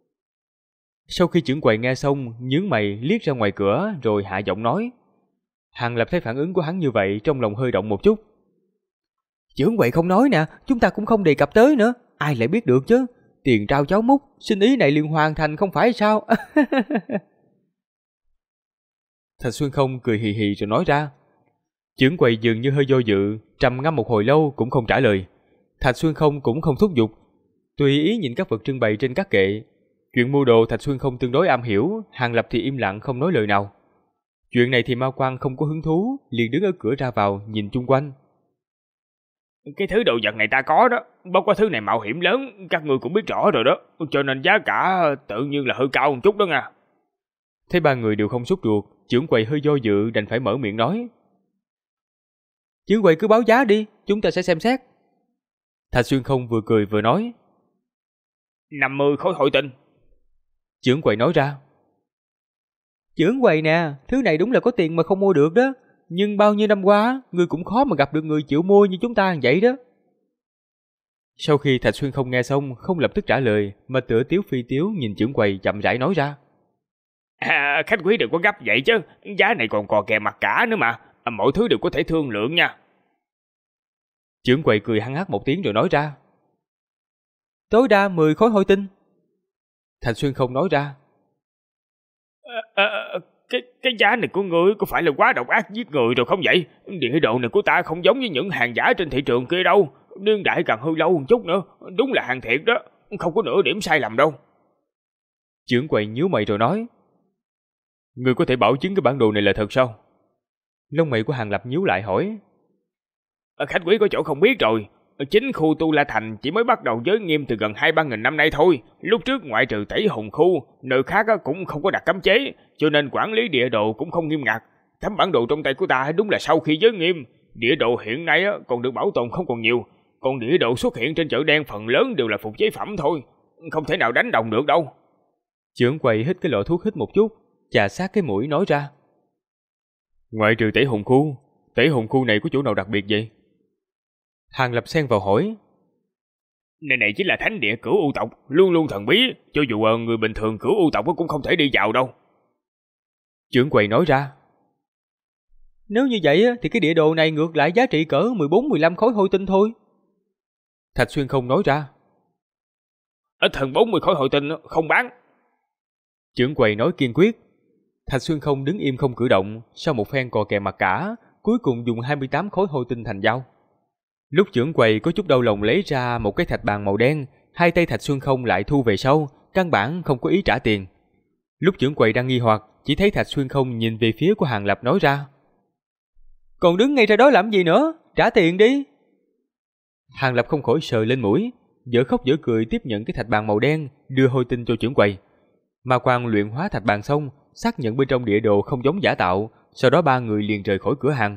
Sau khi trưởng quầy nghe xong, nhướng mày liếc ra ngoài cửa rồi hạ giọng nói. Hàng Lập thấy phản ứng của hắn như vậy, trong lòng hơi động một chút. Trưởng quầy không nói nè, chúng ta cũng không đề cập tới nữa, ai lại biết được chứ? Tiền trao cháu múc, sinh ý này liền hoàn thành không phải sao? Thạch Xuyên Không cười hì hì rồi nói ra. Trưởng quầy dường như hơi do dự, trầm ngâm một hồi lâu cũng không trả lời. Thạch Xuyên Không cũng không thúc giục, tùy ý nhìn các vật trưng bày trên các kệ. Chuyện mua đồ Thạch Xuyên Không tương đối am hiểu, Hàng Lập thì im lặng không nói lời nào. Chuyện này thì Mao Quang không có hứng thú, liền đứng ở cửa ra vào nhìn chung quanh. Cái thứ đồ vật này ta có đó, bao qua thứ này mạo hiểm lớn, các người cũng biết rõ rồi đó, cho nên giá cả tự nhiên là hơi cao một chút đó nha. Thấy 3 người đều không sốt ruột, trưởng quầy hơi do dự đành phải mở miệng nói. Trưởng quầy cứ báo giá đi, chúng ta sẽ xem xét. Thạch Xuyên Không vừa cười vừa nói. 50 khối hội tinh. Trưởng quầy nói ra. Trưởng quầy nè, thứ này đúng là có tiền mà không mua được đó. Nhưng bao nhiêu năm qua, người cũng khó mà gặp được người chịu mua như chúng ta vậy đó. Sau khi Thạch Xuyên Không nghe xong, không lập tức trả lời, mà tựa tiếu phi tiếu nhìn trưởng quầy chậm rãi nói ra. Khách quý đừng có gấp vậy chứ, giá này còn kèm mặt cả nữa mà, mọi thứ đều có thể thương lượng nha. Trưởng quầy cười hăng hắc một tiếng rồi nói ra. Tối đa 10 khối hội tinh. Thạch Xuyên Không nói ra. Cái giá này của ngươi có phải là quá độc ác giết người rồi không vậy? Địa đồ này của ta không giống như những hàng giả trên thị trường kia đâu, niên đại càng hư lâu một chút nữa, đúng là hàng thiệt đó, không có nửa điểm sai lầm đâu. Trưởng quầy nhíu mày rồi nói. Ngươi có thể bảo chứng cái bản đồ này là thật sao? Lông mày của Hàng Lập nhíu lại hỏi. Khách quý có chỗ không biết rồi, chính khu Tu La Thành chỉ mới bắt đầu giới nghiêm từ gần 2-3 nghìn năm nay thôi. Lúc trước ngoại trừ Tẩy Hùng khu, nơi khác cũng không có đặt cấm chế, cho nên quản lý địa đồ cũng không nghiêm ngặt. Tấm bản đồ trong tay của ta đúng là sau khi giới nghiêm, địa đồ hiện nay còn được bảo tồn không còn nhiều. Còn địa đồ xuất hiện trên chợ đen phần lớn đều là phục chế phẩm thôi, không thể nào đánh đồng được đâu. Trưởng quầy hít cái lọ thuốc hít một chút, chà sát cái mũi nói ra. Ngoại trừ Tẩy Hùng khu này có chỗ nào đặc biệt vậy? Hàng Lập xen vào hỏi. Nơi này chính là thánh địa Cửu U tộc, luôn luôn thần bí, cho dù người bình thường Cửu U tộc cũng không thể đi vào đâu. Trưởng quầy nói ra. Nếu như vậy thì cái địa đồ này ngược lại giá trị cỡ 14-15 khối hôi tinh thôi. Thạch Xuyên Không nói ra. Ít hơn 40 khối hôi tinh không bán. Trưởng quầy nói kiên quyết. Thạch Xuyên Không đứng im không cử động, sau một phen cò kè mặt cả, cuối cùng dùng 28 khối hôi tinh thành dao. Lúc trưởng quầy có chút đau lòng lấy ra một cái thạch bàn màu đen, hai tay Thạch Xuyên Không lại thu về sau, căn bản không có ý trả tiền. Lúc trưởng quầy đang nghi hoặc, chỉ thấy Thạch Xuyên Không nhìn về phía của Hàng Lập nói ra. Còn đứng ngay ra đó làm gì nữa, trả tiền đi. Hàng Lập không khỏi sờ lên mũi, dở khóc dở cười tiếp nhận cái thạch bàn màu đen, đưa hôi tinh cho trưởng quầy. Ma Quang luyện hóa thạch bàn xong, xác nhận bên trong địa đồ không giống giả tạo, sau đó ba người liền rời khỏi cửa hàng.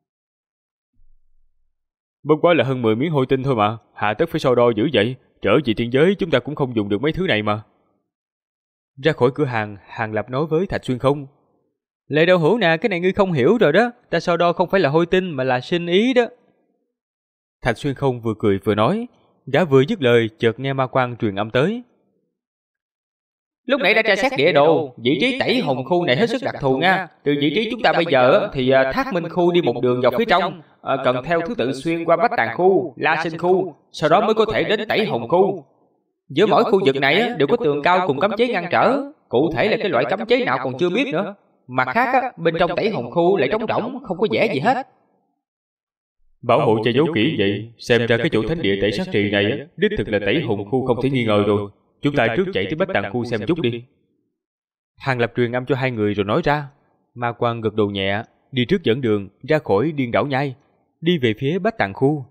Bất quá là hơn 10 miếng hôi tinh thôi mà, hạ tất phải so đo dữ vậy, trở về tiên giới chúng ta cũng không dùng được mấy thứ này mà. Ra khỏi cửa hàng, Hàng Lập nói với Thạch Xuyên Không. Lệ Đạo Hữu nè, cái này ngươi không hiểu rồi đó, ta so đo không phải là hôi tinh mà là sinh ý đó. Thạch Xuyên Không vừa cười vừa nói, gã vừa dứt lời chợt nghe Ma Quang truyền âm tới. Lúc nãy đã tra xét địa đồ, vị trí Tẩy Hùng khu này hết sức đặc thù nha. Từ vị trí chúng ta bây giờ thì Thác Minh khu đi một đường dọc phía trong, cần theo thứ tự xuyên qua Bách Tàng khu, La Sinh khu, sau đó mới có thể đến Tẩy Hùng khu. Giữa mỗi khu vực này đều có tường cao cùng cấm chế ngăn trở, cụ thể là cái loại cấm chế nào còn chưa biết nữa. Mặt khác bên trong Tẩy Hùng khu lại trống rỗng, không có vẻ gì hết. Bảo hộ che giấu kỹ vậy, xem ra cái chỗ thánh địa Tẩy Sát Trì này đích thực là Tẩy Hùng khu không thể nghi ngờ rồi. Chúng ta trước chạy tới Bách Tàng khu xem chút đi. Hàng Lập truyền âm cho hai người rồi nói ra. Ma Quang gật đầu nhẹ, đi trước dẫn đường ra khỏi Điên Đảo Nhai, đi về phía Bách Tàng khu.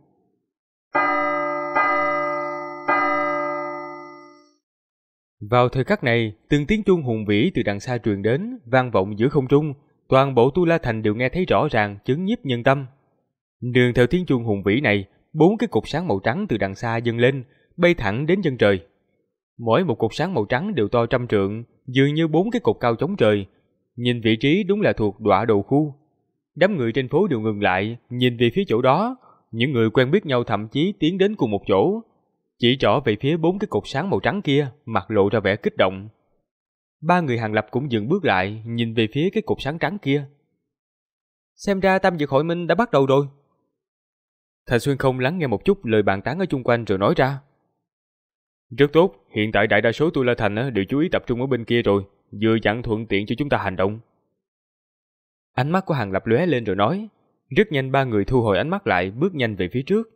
Vào thời khắc này, từng tiếng chuông hùng vĩ từ đằng xa truyền đến, vang vọng giữa không trung, toàn bộ Tu La Thành đều nghe thấy rõ ràng, chấn nhiếp nhân tâm. Nương theo tiếng chuông hùng vĩ này, 4 cái cột sáng màu trắng từ đằng xa dâng lên, bay thẳng đến chân trời. Mỗi một cột sáng màu trắng đều to trăm trượng, dường như 4 cái cột cao chống trời. Nhìn vị trí đúng là thuộc Đọa Đồ khu. Đám người trên phố đều ngừng lại, nhìn về phía chỗ đó. Những người quen biết nhau thậm chí tiến đến cùng một chỗ, chỉ trỏ về phía 4 cái cột sáng màu trắng kia, mặt lộ ra vẻ kích động. Ba người Hàng Lập cũng dừng bước lại, nhìn về phía cái cột sáng trắng kia. Xem ra Tam Dược Hội Minh đã bắt đầu rồi. Thạch Xuyên Không lắng nghe một chút lời bàn tán ở chung quanh rồi nói ra. Rất tốt, hiện tại đại đa số Tu La Thành đều chú ý tập trung ở bên kia rồi, vừa dặn thuận tiện cho chúng ta hành động. Ánh mắt của Hàng Lập lóe lên rồi nói. Rất nhanh ba người thu hồi ánh mắt lại, bước nhanh về phía trước.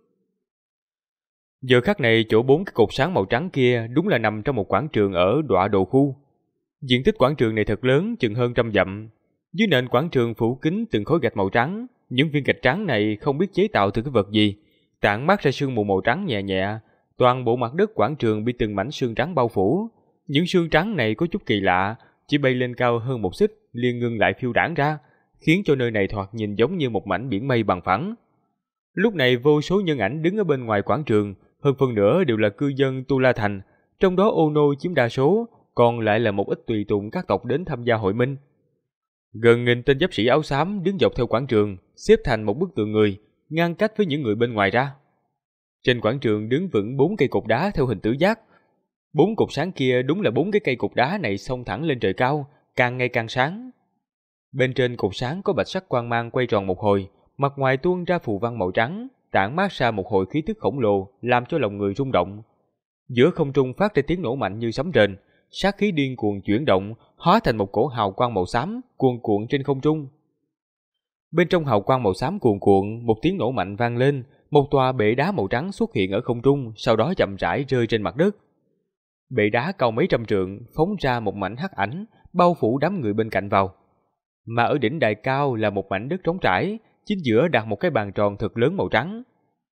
Giờ khắc này chỗ 4 cái cột sáng màu trắng kia đúng là nằm trong một quảng trường ở Đọa Đồ khu. Diện tích quảng trường này thật lớn, chừng hơn 100 dặm. Dưới nền quảng trường phủ kín từng khối gạch màu trắng. Những viên gạch trắng này không biết chế tạo từ cái vật gì, tản mát ra sương mù màu trắng nhẹ nhẹ. Toàn bộ mặt đất quảng trường bị từng mảnh sương trắng bao phủ. Những sương trắng này có chút kỳ lạ, chỉ bay lên cao hơn một xích, liền ngưng lại phiêu đãng ra, khiến cho nơi này thoạt nhìn giống như một mảnh biển mây bằng phẳng. Lúc này vô số nhân ảnh đứng ở bên ngoài quảng trường, hơn phần nửa đều là cư dân Tu La Thành, trong đó Ô Nô chiếm đa số, còn lại là một ít tùy tùng các tộc đến tham gia hội minh. Gần nghìn tên giáp sĩ áo xám đứng dọc theo quảng trường, xếp thành một bức tượng người, ngăn cách với những người bên ngoài ra. Trên quảng trường đứng vững 4 cây cột đá theo hình tứ giác. 4 cột sáng kia đúng là 4 cái cây cột đá này xông thẳng lên trời cao, càng ngày càng sáng. Bên trên cột sáng có bạch sắc quang mang quay tròn một hồi, mặt ngoài tuôn ra phù văn màu trắng, tản mát ra một hồi khí tức khổng lồ, làm cho lòng người rung động. Giữa không trung phát ra tiếng nổ mạnh như sấm rền, sát khí điên cuồng chuyển động, hóa thành một cổ hào quang màu xám cuồn cuộn trên không trung. Bên trong hào quang màu xám cuồn cuộn, một tiếng nổ mạnh vang lên, một tòa bệ đá màu trắng xuất hiện ở không trung, sau đó chậm rãi rơi trên mặt đất. Bệ đá cao mấy trăm trượng, phóng ra một mảnh hắc ảnh, bao phủ đám người bên cạnh vào. Mà ở đỉnh đài cao là một mảnh đất trống trải, chính giữa đặt một cái bàn tròn thật lớn màu trắng.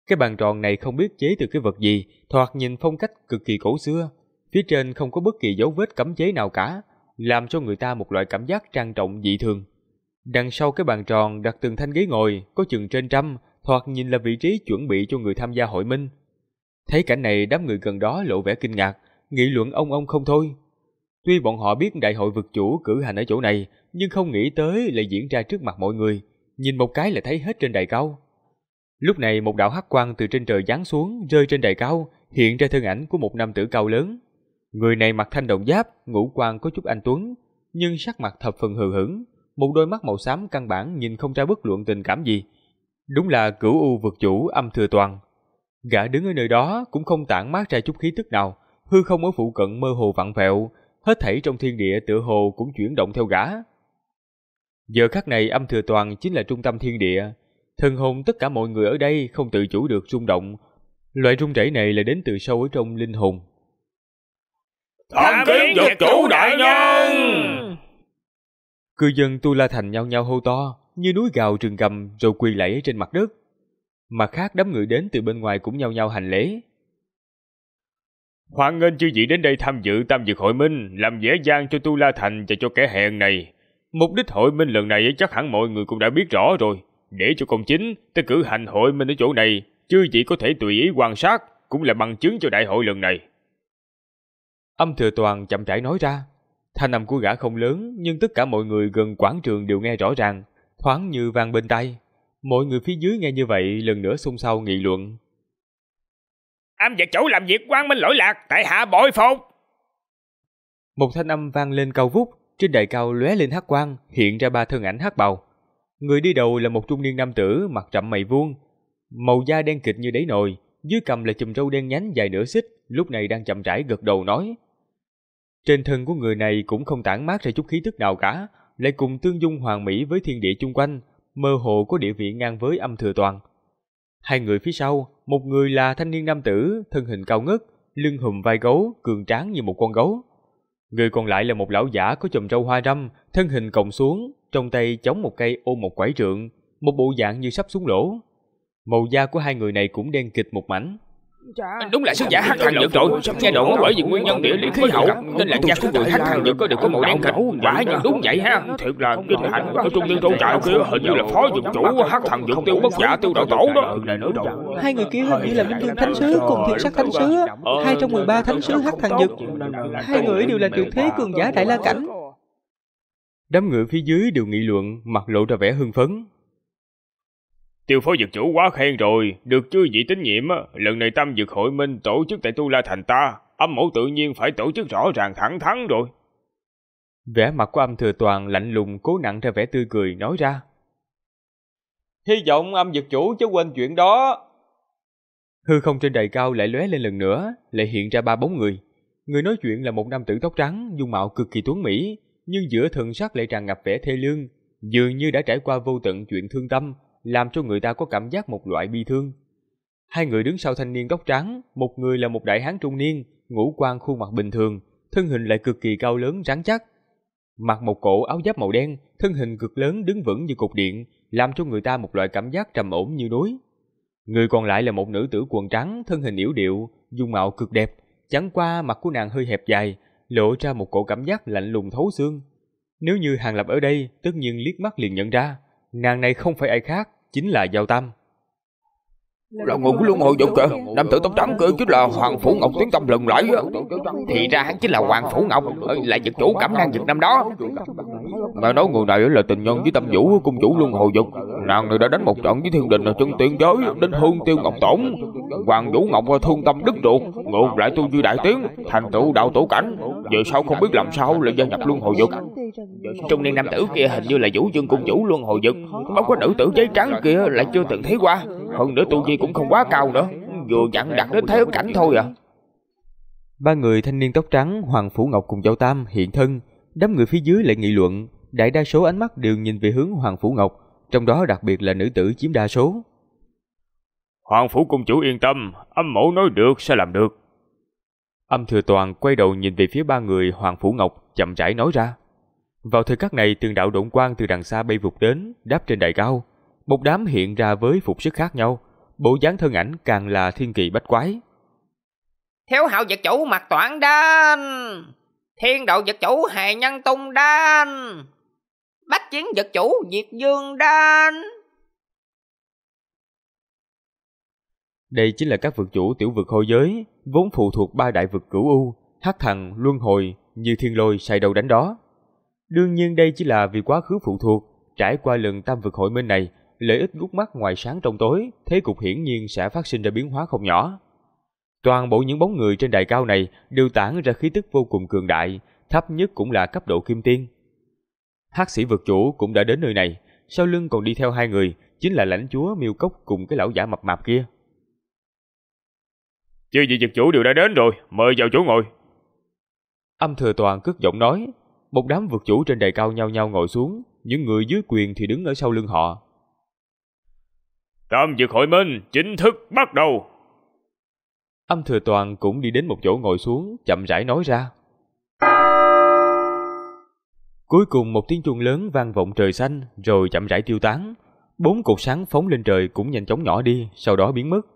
Cái bàn tròn này không biết chế từ cái vật gì, thoạt nhìn phong cách cực kỳ cổ xưa. Phía trên không có bất kỳ dấu vết cấm chế nào cả, làm cho người ta một loại cảm giác trang trọng dị thường. Đằng sau cái bàn tròn đặt từng thanh ghế ngồi, có chừng trên trăm, thoạt nhìn là vị trí chuẩn bị cho người tham gia hội minh. Thấy cảnh này, đám người gần đó lộ vẻ kinh ngạc, nghị luận ông không thôi. Tuy bọn họ biết đại hội vực chủ cử hành ở chỗ này, nhưng không nghĩ tới lại diễn ra trước mặt mọi người, nhìn một cái là thấy hết trên đài cao. Lúc này một đạo hắc quang từ trên trời giáng xuống, rơi trên đài cao, hiện ra thân ảnh của một nam tử cao lớn. Người này mặc thanh đồng giáp, ngũ quan có chút anh tuấn, nhưng sắc mặt thập phần hờ hững, một đôi mắt màu xám căn bản nhìn không ra bất luận tình cảm gì. Đúng là Cửu U vực chủ Âm Thừa Toàn. Gã đứng ở nơi đó cũng không tản mát ra chút khí tức nào, hư không ở phụ cận mơ hồ vặn vẹo, hết thảy trong thiên địa tựa hồ cũng chuyển động theo gã. Giờ khắc này Âm Thừa Toàn chính là trung tâm thiên địa, thần hồn tất cả mọi người ở đây không tự chủ được rung động. Loại rung rẩy này là đến từ sâu ở trong linh hồn. Tham kiến vực chủ đại nhân! Cư dân Tu La Thành nhao nhao hô to, như núi gào rừng gầm rồi quỳ lạy trên mặt đất. Mặt khác đám người đến từ bên ngoài cũng nhao nhao hành lễ. Hoan nghênh chư vị đến đây tham dự Tam Vực hội minh, làm dễ dàng cho Tu La Thành và cho kẻ hèn này. Mục đích hội minh lần này chắc hẳn mọi người cũng đã biết rõ rồi. Để cho công chính, ta cử hành hội minh ở chỗ này, chư vị có thể tùy ý quan sát, cũng là bằng chứng cho đại hội lần này. Âm Thừa Toàn chậm rãi nói ra. Thanh âm của gã không lớn, nhưng tất cả mọi người gần quảng trường đều nghe rõ ràng, thoáng như vang bên tai. Mọi người phía dưới nghe như vậy lần nữa xôn xao nghị luận. Âm vực chủ làm việc quang minh lỗi lạc, tại hạ bội phục. Một thanh âm vang lên cao vút, trên đài cao lóe lên hắc quang, hiện ra ba thân ảnh hắc bào. Người đi đầu là một trung niên nam tử mặt rậm mày vuông, màu da đen kịt như đáy nồi, dưới cằm là chùm râu đen nhánh dài nửa xích, lúc này đang chậm rãi gật đầu nói. Trên thân của người này cũng không tản mát ra chút khí tức nào cả, lại cùng tương dung hoàn mỹ với thiên địa chung quanh, mơ hồ có địa vị ngang với Âm Thừa Toàn. Hai người phía sau, một người là thanh niên nam tử, thân hình cao ngất, lưng hùm vai gấu, cường tráng như một con gấu. Người còn lại là một lão giả có chòm râu hoa râm, thân hình còng xuống, trong tay chống một cây ôm một quải trượng, một bộ dạng như sắp xuống lỗ. Màu da của hai người này cũng đen kịt một mảnh. Đúng là sứ giả Hắc Thần Dược rồi. Nghe đồn bởi vì nguyên nhân địa lý khí hậu nên làn da của người Hắc Thần Dược có đều có màu đen kịt. Quả nhiên đúng vậy ha. Thiệt là vinh hạnh. Ở trung niên trâu trại kia hình như là phó dược chủ Hắc Thần Dược Tiêu Bất Dạ Tiêu đạo tổ đó. Hai người kia hình như là Minh Thương Thánh Sứ cùng Thiện Sắc Thánh Sứ, 2 trong 13 thánh sứ Hắc Thần Dược. Hai người đều là tuyệt thế cường giả Đại La Cảnh. Đám người phía dưới đều nghị luận, mặt lộ ra vẻ hưng phấn. Tiêu phó dược chủ quá khen rồi, được chư vị tín nhiệm. Lần này Tam Vực hội minh tổ chức tại Tu La Thành ta, âm mẫu tự nhiên phải tổ chức rõ ràng thẳng thắn rồi. Vẻ mặt của Âm Thừa Toàn lạnh lùng, cố nặn ra vẻ tươi cười nói ra. Hy vọng Âm Vực chủ chớ quên chuyện đó. Hư không trên đài cao lại lóe lên lần nữa, lại hiện ra ba bóng người. Người nói chuyện là một nam tử tóc trắng, dung mạo cực kỳ tuấn mỹ, nhưng giữa thần sắc lại tràn ngập vẻ thê lương, dường như đã trải qua vô tận chuyện thương tâm, làm cho người ta có cảm giác một loại bi thương. Hai người đứng sau thanh niên tóc trắng, một người là một đại hán trung niên, ngũ quan khuôn mặt bình thường, thân hình lại cực kỳ cao lớn rắn chắc. Mặc một cổ áo giáp màu đen, thân hình cực lớn đứng vững như cột điện, làm cho người ta một loại cảm giác trầm ổn như núi. Người còn lại là một nữ tử quần trắng, thân hình yểu điệu, dung mạo cực đẹp, chẳng qua mặt của nàng hơi hẹp dài, lộ ra một cổ cảm giác lạnh lùng thấu xương. Nếu như Hàng Lập ở đây, tất nhiên liếc mắt liền nhận ra, nàng này không phải ai khác, chính là Giao Tam. Là người của Luân Hồi Vực kìa, nam tử tóc trắng kia chính là Hoàng Phủ Ngọc tiếng tăm lừng lẫy. Thì ra hắn chính là Hoàng Phủ Ngọc, là vực chủ Cẩm Nang Vực năm đó. Mà nói người này là tình nhân với Tâm Vũ cung chủ Luân Hồi Vực. Nàng này đã đánh một trận với Thiên Đình ở chân tiên giới, đến Hương Tiêu Ngọc Tổn. Hoàng Vũ Ngọc thương tâm đứt ruột, ngược lại tu vi đại tiến, thành tựu đạo tổ cảnh. Giờ sau không biết làm sao lại gia nhập Luân Hồi Vực. Trung niên nam tử kia hình như là Vũ Dương cung chủ Luân Hồi Vực, bóng có nữ tử giấy trắng kia lại chưa từng thấy qua. Hơn nữa tu vi cũng không quá cao nữa, vừa dặn đặt đến thế cảnh thôi à. Ba người thanh niên tóc trắng, Hoàng Phủ Ngọc cùng Giao Tam hiện thân, đám người phía dưới lại nghị luận, đại đa số ánh mắt đều nhìn về hướng Hoàng Phủ Ngọc, trong đó đặc biệt là nữ tử chiếm đa số. Hoàng Phủ cung chủ yên tâm, âm mẫu nói được sẽ làm được. Âm Thừa Toàn quay đầu nhìn về phía ba người Hoàng Phủ Ngọc, chậm rãi nói ra. Vào thời khắc này, từng đạo độn quang từ đằng xa bay vụt đến, đáp trên đài cao. Một đám hiện ra với phục sức khác nhau, bộ dáng thân ảnh càng là thiên kỳ bách quái. Thiếu hạo vật chủ Mạc Toản đan, thiên đạo vật chủ Hài Nhân Tung đan, bách chiến vật chủ Diệt Dương đan. Đây chính là các vực chủ tiểu vực hôi giới, vốn phụ thuộc 3 đại vực Cửu U, Hắc Thần, Luân Hồi, như thiên lôi sai đâu đánh đó. Đương nhiên đây chỉ là vì quá khứ phụ thuộc, trải qua lần tam vực hội minh này, lợi ích gút mắt ngoài sáng trong tối, thế cục hiển nhiên sẽ phát sinh ra biến hóa không nhỏ. Toàn bộ những bóng người trên đài cao này đều tản ra khí tức vô cùng cường đại, thấp nhất cũng là cấp độ kim tiên. Hắc sĩ vực chủ cũng đã đến nơi này, sau lưng còn đi theo 2 người, chính là lãnh chúa Miêu Cốc cùng cái lão giả mập mạp kia. Chư vị vực chủ đều đã đến rồi, mời vào chỗ ngồi. Âm Thừa Toàn cất giọng nói. Một đám vực chủ trên đài cao nhao nhao ngồi xuống, những người dưới quyền thì đứng ở sau lưng họ. Tam vực hội minh chính thức bắt đầu. Âm Thừa Toàn cũng đi đến một chỗ ngồi xuống, chậm rãi nói ra. Cuối cùng một tiếng chuông lớn vang vọng trời xanh, rồi chậm rãi tiêu tán. 4 cột sáng phóng lên trời cũng nhanh chóng nhỏ đi, sau đó biến mất.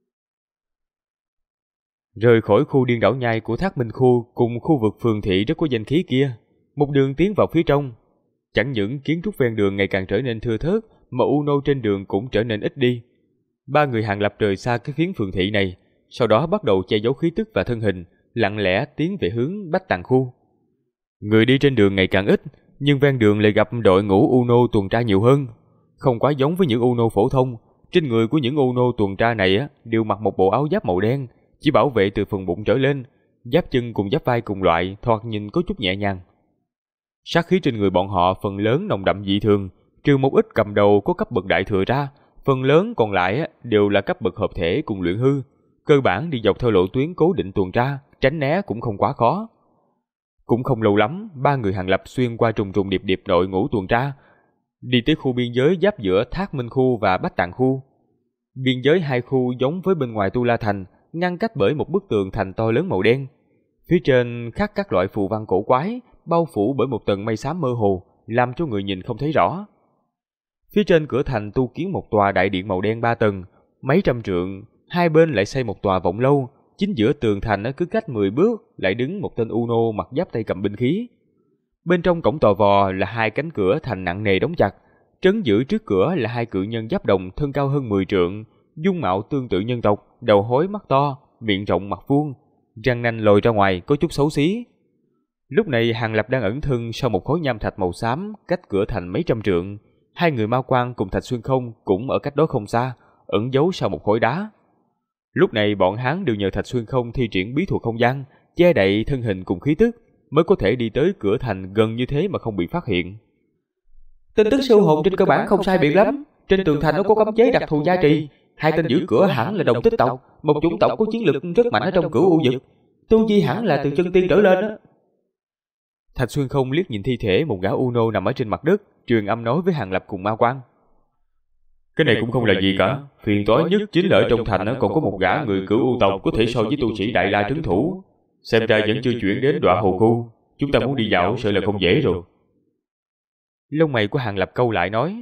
Rời khỏi khu điên đảo nhai của Thác Minh Khu cùng khu vực phường thị rất có danh khí kia, một đường tiến vào phía trong. Chẳng những kiến trúc ven đường ngày càng trở nên thưa thớt, mà u nô trên đường cũng trở nên ít đi. 3 người Hàng Lập rời xa cái phiến phường thị này, sau đó bắt đầu che giấu khí tức và thân hình, lặng lẽ tiến về hướng Bách Tàng Khu. Người đi trên đường ngày càng ít, nhưng ven đường lại gặp đội ngũ u nô tuần tra nhiều hơn. Không quá giống với những u nô phổ thông, trên người của những u nô tuần tra này đều mặc một bộ áo giáp màu đen, chỉ bảo vệ từ phần bụng trở lên, giáp chân cùng giáp vai cùng loại, thoạt nhìn có chút nhẹ nhàng. Sát khí trên người bọn họ phần lớn nồng đậm dị thường, trừ một ít cầm đầu có cấp bậc đại thừa ra, phần lớn còn lại đều là cấp bậc hợp thể cùng luyện hư, cơ bản đi dọc theo lộ tuyến cố định tuần tra, tránh né cũng không quá khó. Cũng không lâu lắm, 3 người Hàng Lập xuyên qua trùng trùng điệp điệp đội ngũ tuần tra, đi tới khu biên giới giáp giữa Thác Minh Khu và Bách Tàng Khu. Biên giới 2 khu giống với bên ngoài Tu La Thành, ngăn cách bởi một bức tường thành to lớn màu đen. Phía trên khắc các loại phù văn cổ quái, bao phủ bởi một tầng mây xám mơ hồ, làm cho người nhìn không thấy rõ. Phía trên cửa thành tu kiến một tòa đại điện màu đen 3 tầng, mấy trăm trượng, hai bên lại xây một tòa vọng lâu, chính giữa tường thành cứ cách 10 bước lại đứng một tên Uno mặc giáp tay cầm binh khí. Bên trong cổng tò vò là 2 cánh cửa thành nặng nề đóng chặt, trấn giữ trước cửa là 2 cự nhân giáp đồng thân cao hơn 10 trượng, dung mạo tương tự nhân tộc, đầu hối mắt to, miệng rộng mặt vuông, răng nanh lồi ra ngoài có chút xấu xí. Lúc này Hàng Lập đang ẩn thân sau một khối nham thạch màu xám cách cửa thành mấy trăm trượng. 2 người Ma Quang cùng Thạch Xuyên Không cũng ở cách đó không xa, ẩn giấu sau một khối đá. Lúc này bọn hắn đều nhờ Thạch Xuyên Không thi triển bí thuật không gian, che đậy thân hình cùng khí tức, mới có thể đi tới cửa thành gần như thế mà không bị phát hiện. Tin tức siêu hồn trên cơ bản không sai biệt lắm. Trên tường thành nó có cấm chế đặc thù gia trì. 2 tên giữ cửa hẳn là đồng tích tộc, một chủng tộc có chiến lực rất mạnh ở trong Cửu U vực. Tu vi hẳn là từ chân tiên trở lên đó. Thạch Xuyên Không liếc nhìn thi thể một gã Uno nằm ở trên mặt đất, truyền âm nói với Hàng Lập cùng Ma Quang. Cái này cũng không là gì cả, phiền toái nhất chính là ở trong thành còn có một gã người Cửu U tộc có thể so với tu sĩ Đại La trấn thủ. Xem ra vẫn chưa chuyển đến Đọa Hồ Khu, chúng ta muốn đi dạo sợ là không dễ rồi. Lông mày của Hàng Lập câu lại nói.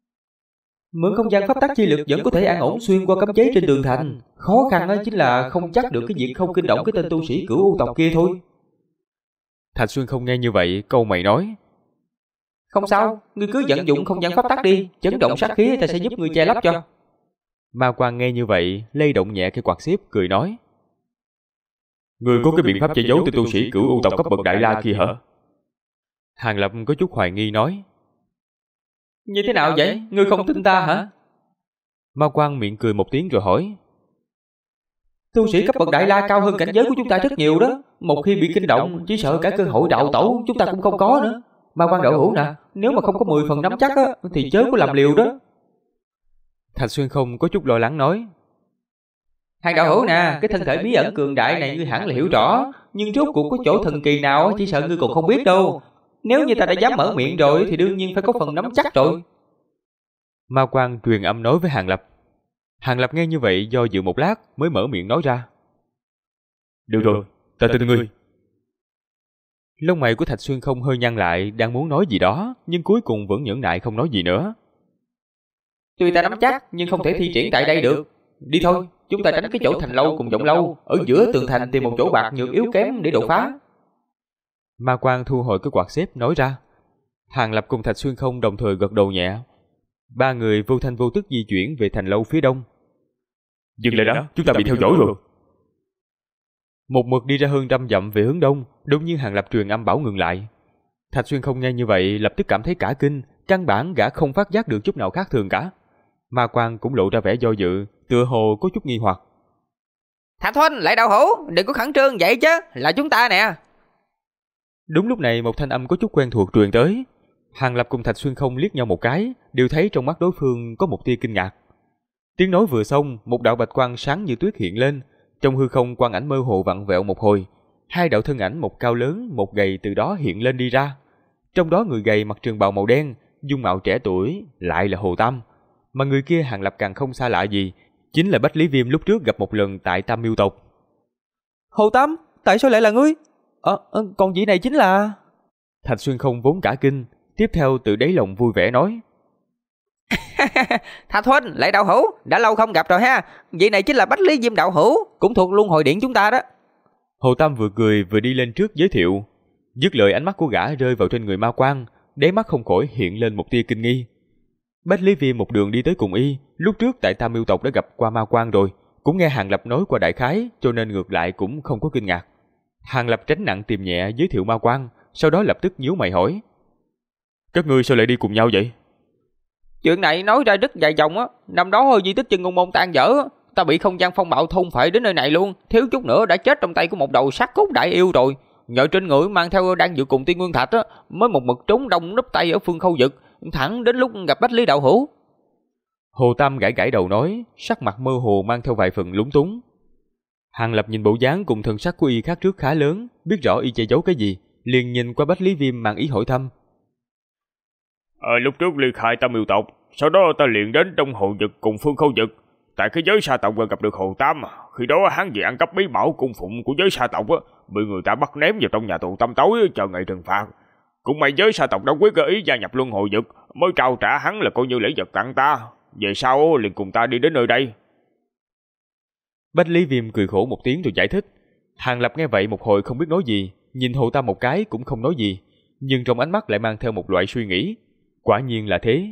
Mượn không gian pháp tắc chi lực vẫn có thể an ổn xuyên qua cấm chế trên tường thành. Khó khăn chính là không chắc được cái việc không kinh động cái tên tu sĩ Cửu U tộc kia thôi. Thạch Xuyên Không nghe như vậy, câu mày nói. Không sao, ngươi cứ vận dụng không gian pháp tắc đi, chấn động sát khí ta sẽ giúp ngươi che lấp cho. Ma Quang nghe như vậy, lay động nhẹ cây quạt xếp, cười nói. Ngươi có cái biện pháp che giấu từ tu sĩ Cửu U tộc cấp bậc Đại La kia hả? Hàng Lập có chút hoài nghi nói. Như thế nào vậy? Ngươi không tin ta hả? Ma Quang miệng cười một tiếng rồi hỏi. Tu sĩ cấp bậc Đại La cao hơn cảnh giới của chúng ta rất nhiều đó. Một khi bị kinh động, chỉ sợ cả cơ hội đạo tẩu chúng ta cũng không có nữa. Ma Quang đạo hữu nè, nếu mà không có 10 phần nắm chắc thì chớ có làm liều đó. Thạch Xuyên Không có chút lo lắng nói. Hàng đạo hữu nè, cái thân thể bí ẩn cường đại này ngươi hẳn là hiểu rõ, nhưng rốt cuộc có chỗ thần kỳ nào chỉ sợ ngươi còn không biết đâu. Nếu như ta đã dám mở miệng rồi thì đương nhiên phải có phần nắm chắc rồi. Ma Quang truyền âm nói với Hàng Lập. Hàng Lập nghe như vậy do dự một lát mới mở miệng nói ra. Được rồi, ta tin ngươi. Lông mày của Thạch Xuyên Không hơi nhăn lại, đang muốn nói gì đó, nhưng cuối cùng vẫn nhẫn nại không nói gì nữa. Tuy ta nắm chắc nhưng không thể thi triển tại đây được. Đi thôi, chúng ta tránh cái chỗ thành lâu cùng giọng lâu, ở giữa tường thành tìm một chỗ bạc nhược yếu kém để đột phá. Ma Quang thu hồi cái quạt xếp nói ra. Hàng Lập cùng Thạch Xuyên Không đồng thời gật đầu nhẹ. Ba người vô thanh vô tức di chuyển về thành lâu phía đông. Dừng lại đó, chúng ta bị theo dõi rồi. Một mực đi ra hơn 100 dặm về hướng đông, đột nhiên Hàng Lập truyền âm bảo ngừng lại. Thạch Xuyên Không nghe như vậy lập tức cảm thấy cả kinh, căn bản gã không phát giác được chút nào khác thường cả. Ma Quang cũng lộ ra vẻ do dự, tựa hồ có chút nghi hoặc. Thạch huynh, lại đạo hữu, đừng có khẩn trương vậy chứ, là chúng ta nè. Đúng lúc này một thanh âm có chút quen thuộc truyền tới. Hàng Lập cùng Thạch Xuyên Không liếc nhau một cái, đều thấy trong mắt đối phương có một tia kinh ngạc. Tiếng nói vừa xong, một đạo bạch quang sáng như tuyết hiện lên, trong hư không quang ảnh mơ hồ vặn vẹo một hồi, hai đạo thân ảnh một cao lớn, một gầy từ đó hiện lên đi ra. Trong đó người gầy mặc trường bào màu đen, dung mạo trẻ tuổi, lại là Hồ Tam, mà người kia Hàng Lập càng không xa lạ gì, chính là Bách Lý Viêm lúc trước gặp một lần tại Tam Miêu tộc. Hồ Tam, tại sao lại là ngươi? Còn vị này chính là... Thạch Xuyên Không vốn cả kinh, tiếp theo từ đáy lòng vui vẻ nói. Thạch huynh, lại đạo hữu, đã lâu không gặp rồi ha. Vị này chính là Bách Lý Diêm đạo hữu, cũng thuộc Luân Hồi Điện chúng ta đó. Hồ Tam vừa cười vừa đi lên trước giới thiệu. Dứt lời ánh mắt của gã rơi vào trên người Ma Quang, đáy mắt không khỏi hiện lên một tia kinh nghi. Bách Lý Viêm một đường đi tới cùng y, lúc trước tại Tam Miêu tộc đã gặp qua Ma Quang rồi, cũng nghe Hàng Lập nói qua đại khái, cho nên ngược lại cũng không có kinh ngạc. Hàng Lập tránh nặng tìm nhẹ giới thiệu Ma Quang, sau đó lập tức nhíu mày hỏi. Các ngươi sao lại đi cùng nhau vậy? Chuyện này nói ra rất dài dòng á. Năm đó di tích Chân Ngôn Môn tan vỡ, ta bị không gian phong bạo thôn phệ đến nơi này luôn, thiếu chút nữa đã chết trong tay của một đầu sát cốt đại yêu rồi. Nhờ trên người mang theo đan dược cùng tiên nguyên thạch á, mới một mực trốn đông núp tay ở Phương Khâu Vực, thẳng đến lúc gặp Bách Lý đạo hữu. Hồ Tam gãi gãi đầu nói, sắc mặt mơ hồ mang theo vài phần lúng túng. Hàng Lập nhìn bộ dáng cùng thân sắc của y khác trước khá lớn, biết rõ y che giấu cái gì, liền nhìn qua Bách Lý Viêm mang ý hỏi thăm. Lúc trước ly khai Tam Miêu tộc, sau đó ta liền đến trong Hồ Vực cùng Phương Khâu Vực. Tại cái giới sa tộc gặp được Hồ Tam, khi đó hắn vì ăn cắp bí bảo cung phụng của giới sa tộc, bị người ta bắt ném vào trong nhà tù tăm tối chờ ngày trừng phạt. Cũng may giới sa tộc đã quyết ý gia nhập Luân Hồi Vực, mới trao trả hắn là coi như lễ vật tặng ta. Về sau liền cùng ta đi đến nơi đây. Bách Lý Viêm cười khổ một tiếng rồi giải thích. Hàng Lập nghe vậy một hồi không biết nói gì, nhìn Hồ Tam một cái cũng không nói gì, nhưng trong ánh mắt lại mang theo một loại suy nghĩ. Quả nhiên là thế.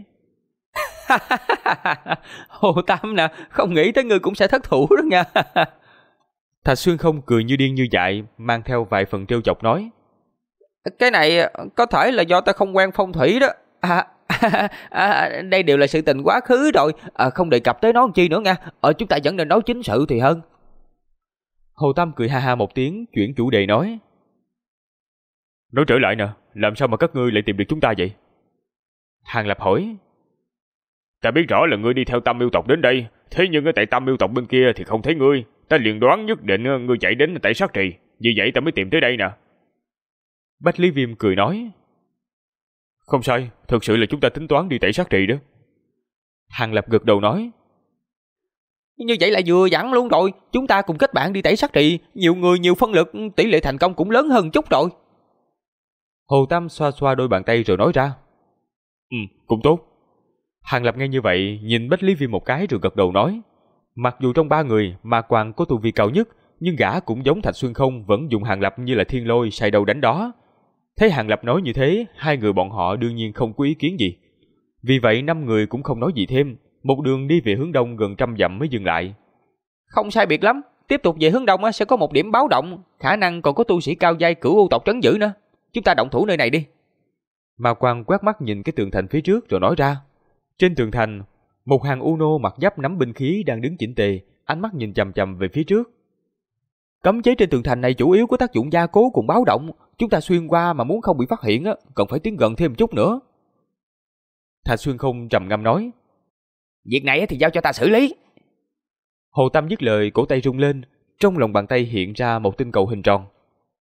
Hồ Tam nè, không nghĩ tới ngươi cũng sẽ thất thủ đó nha. Thạch Xuyên Không cười như điên như dại, mang theo vài phần trêu chọc nói. Cái này có thể là do ta không quen phong thủy đó. Đây đều là sự tình quá khứ rồi, không đề cập tới nó chi nữa nha. Chúng ta vẫn nên nói chính sự thì hơn. Hồ Tam cười ha ha một tiếng, chuyển chủ đề nói. Nói trở lại nè, làm sao mà các ngươi lại tìm được chúng ta vậy? Hàng Lập hỏi. Ta biết rõ là ngươi đi theo Tam Miêu tộc đến đây, thế nhưng ở tại Tam Miêu tộc bên kia thì không thấy ngươi. Ta liền đoán nhất định ngươi chạy đến tại Sát Trì, vì vậy ta mới tìm tới đây nè. Bách Lý Viêm cười nói. Không sai, thực sự là chúng ta tính toán đi tẩy Sát Trì đó. Hàng Lập gật đầu nói. Như vậy là vừa dặn luôn rồi, chúng ta cùng kết bạn đi tẩy Sát Trì, nhiều người nhiều phân lực, tỷ lệ thành công cũng lớn hơn chút rồi. Hồ Tam xoa xoa đôi bàn tay rồi nói ra. Cũng tốt. Hàng Lập nghe như vậy, nhìn Bách Lý Viêm một cái rồi gật đầu nói. Mặc dù trong ba người, Ma Quang có tu vi cao nhất, nhưng gã cũng giống Thạch Xuyên Không vẫn dùng Hàng Lập như là thiên lôi sai đầu đánh đó. Thấy Hàng Lập nói như thế, hai người bọn họ đương nhiên không có ý kiến gì. Vì vậy 5 người cũng không nói gì thêm, một đường đi về hướng đông gần 100 dặm mới dừng lại. Không sai biệt lắm, tiếp tục về hướng đông sẽ có một điểm báo động, khả năng còn có tu sĩ cao giai Cửu U tộc trấn giữ nữa. Chúng ta động thủ nơi này đi. Ma Quang quét mắt nhìn cái tường thành phía trước rồi nói ra. Trên tường thành, một hàng Uno mặc giáp nắm binh khí đang đứng chỉnh tề, ánh mắt nhìn chằm chằm về phía trước. Cấm chế trên tường thành này chủ yếu có tác dụng gia cố cùng báo động, chúng ta xuyên qua mà muốn không bị phát hiện cần phải tiến gần thêm chút nữa. Thạch Xuyên Không trầm ngâm nói. Việc này thì giao cho ta xử lý. Hồ Tam dứt lời, cổ tay rung lên, trong lòng bàn tay hiện ra một tinh cầu hình tròn.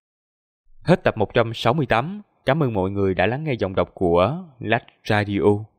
Hết tập 168. Cảm ơn mọi người đã lắng nghe giọng đọc của Lách Radio.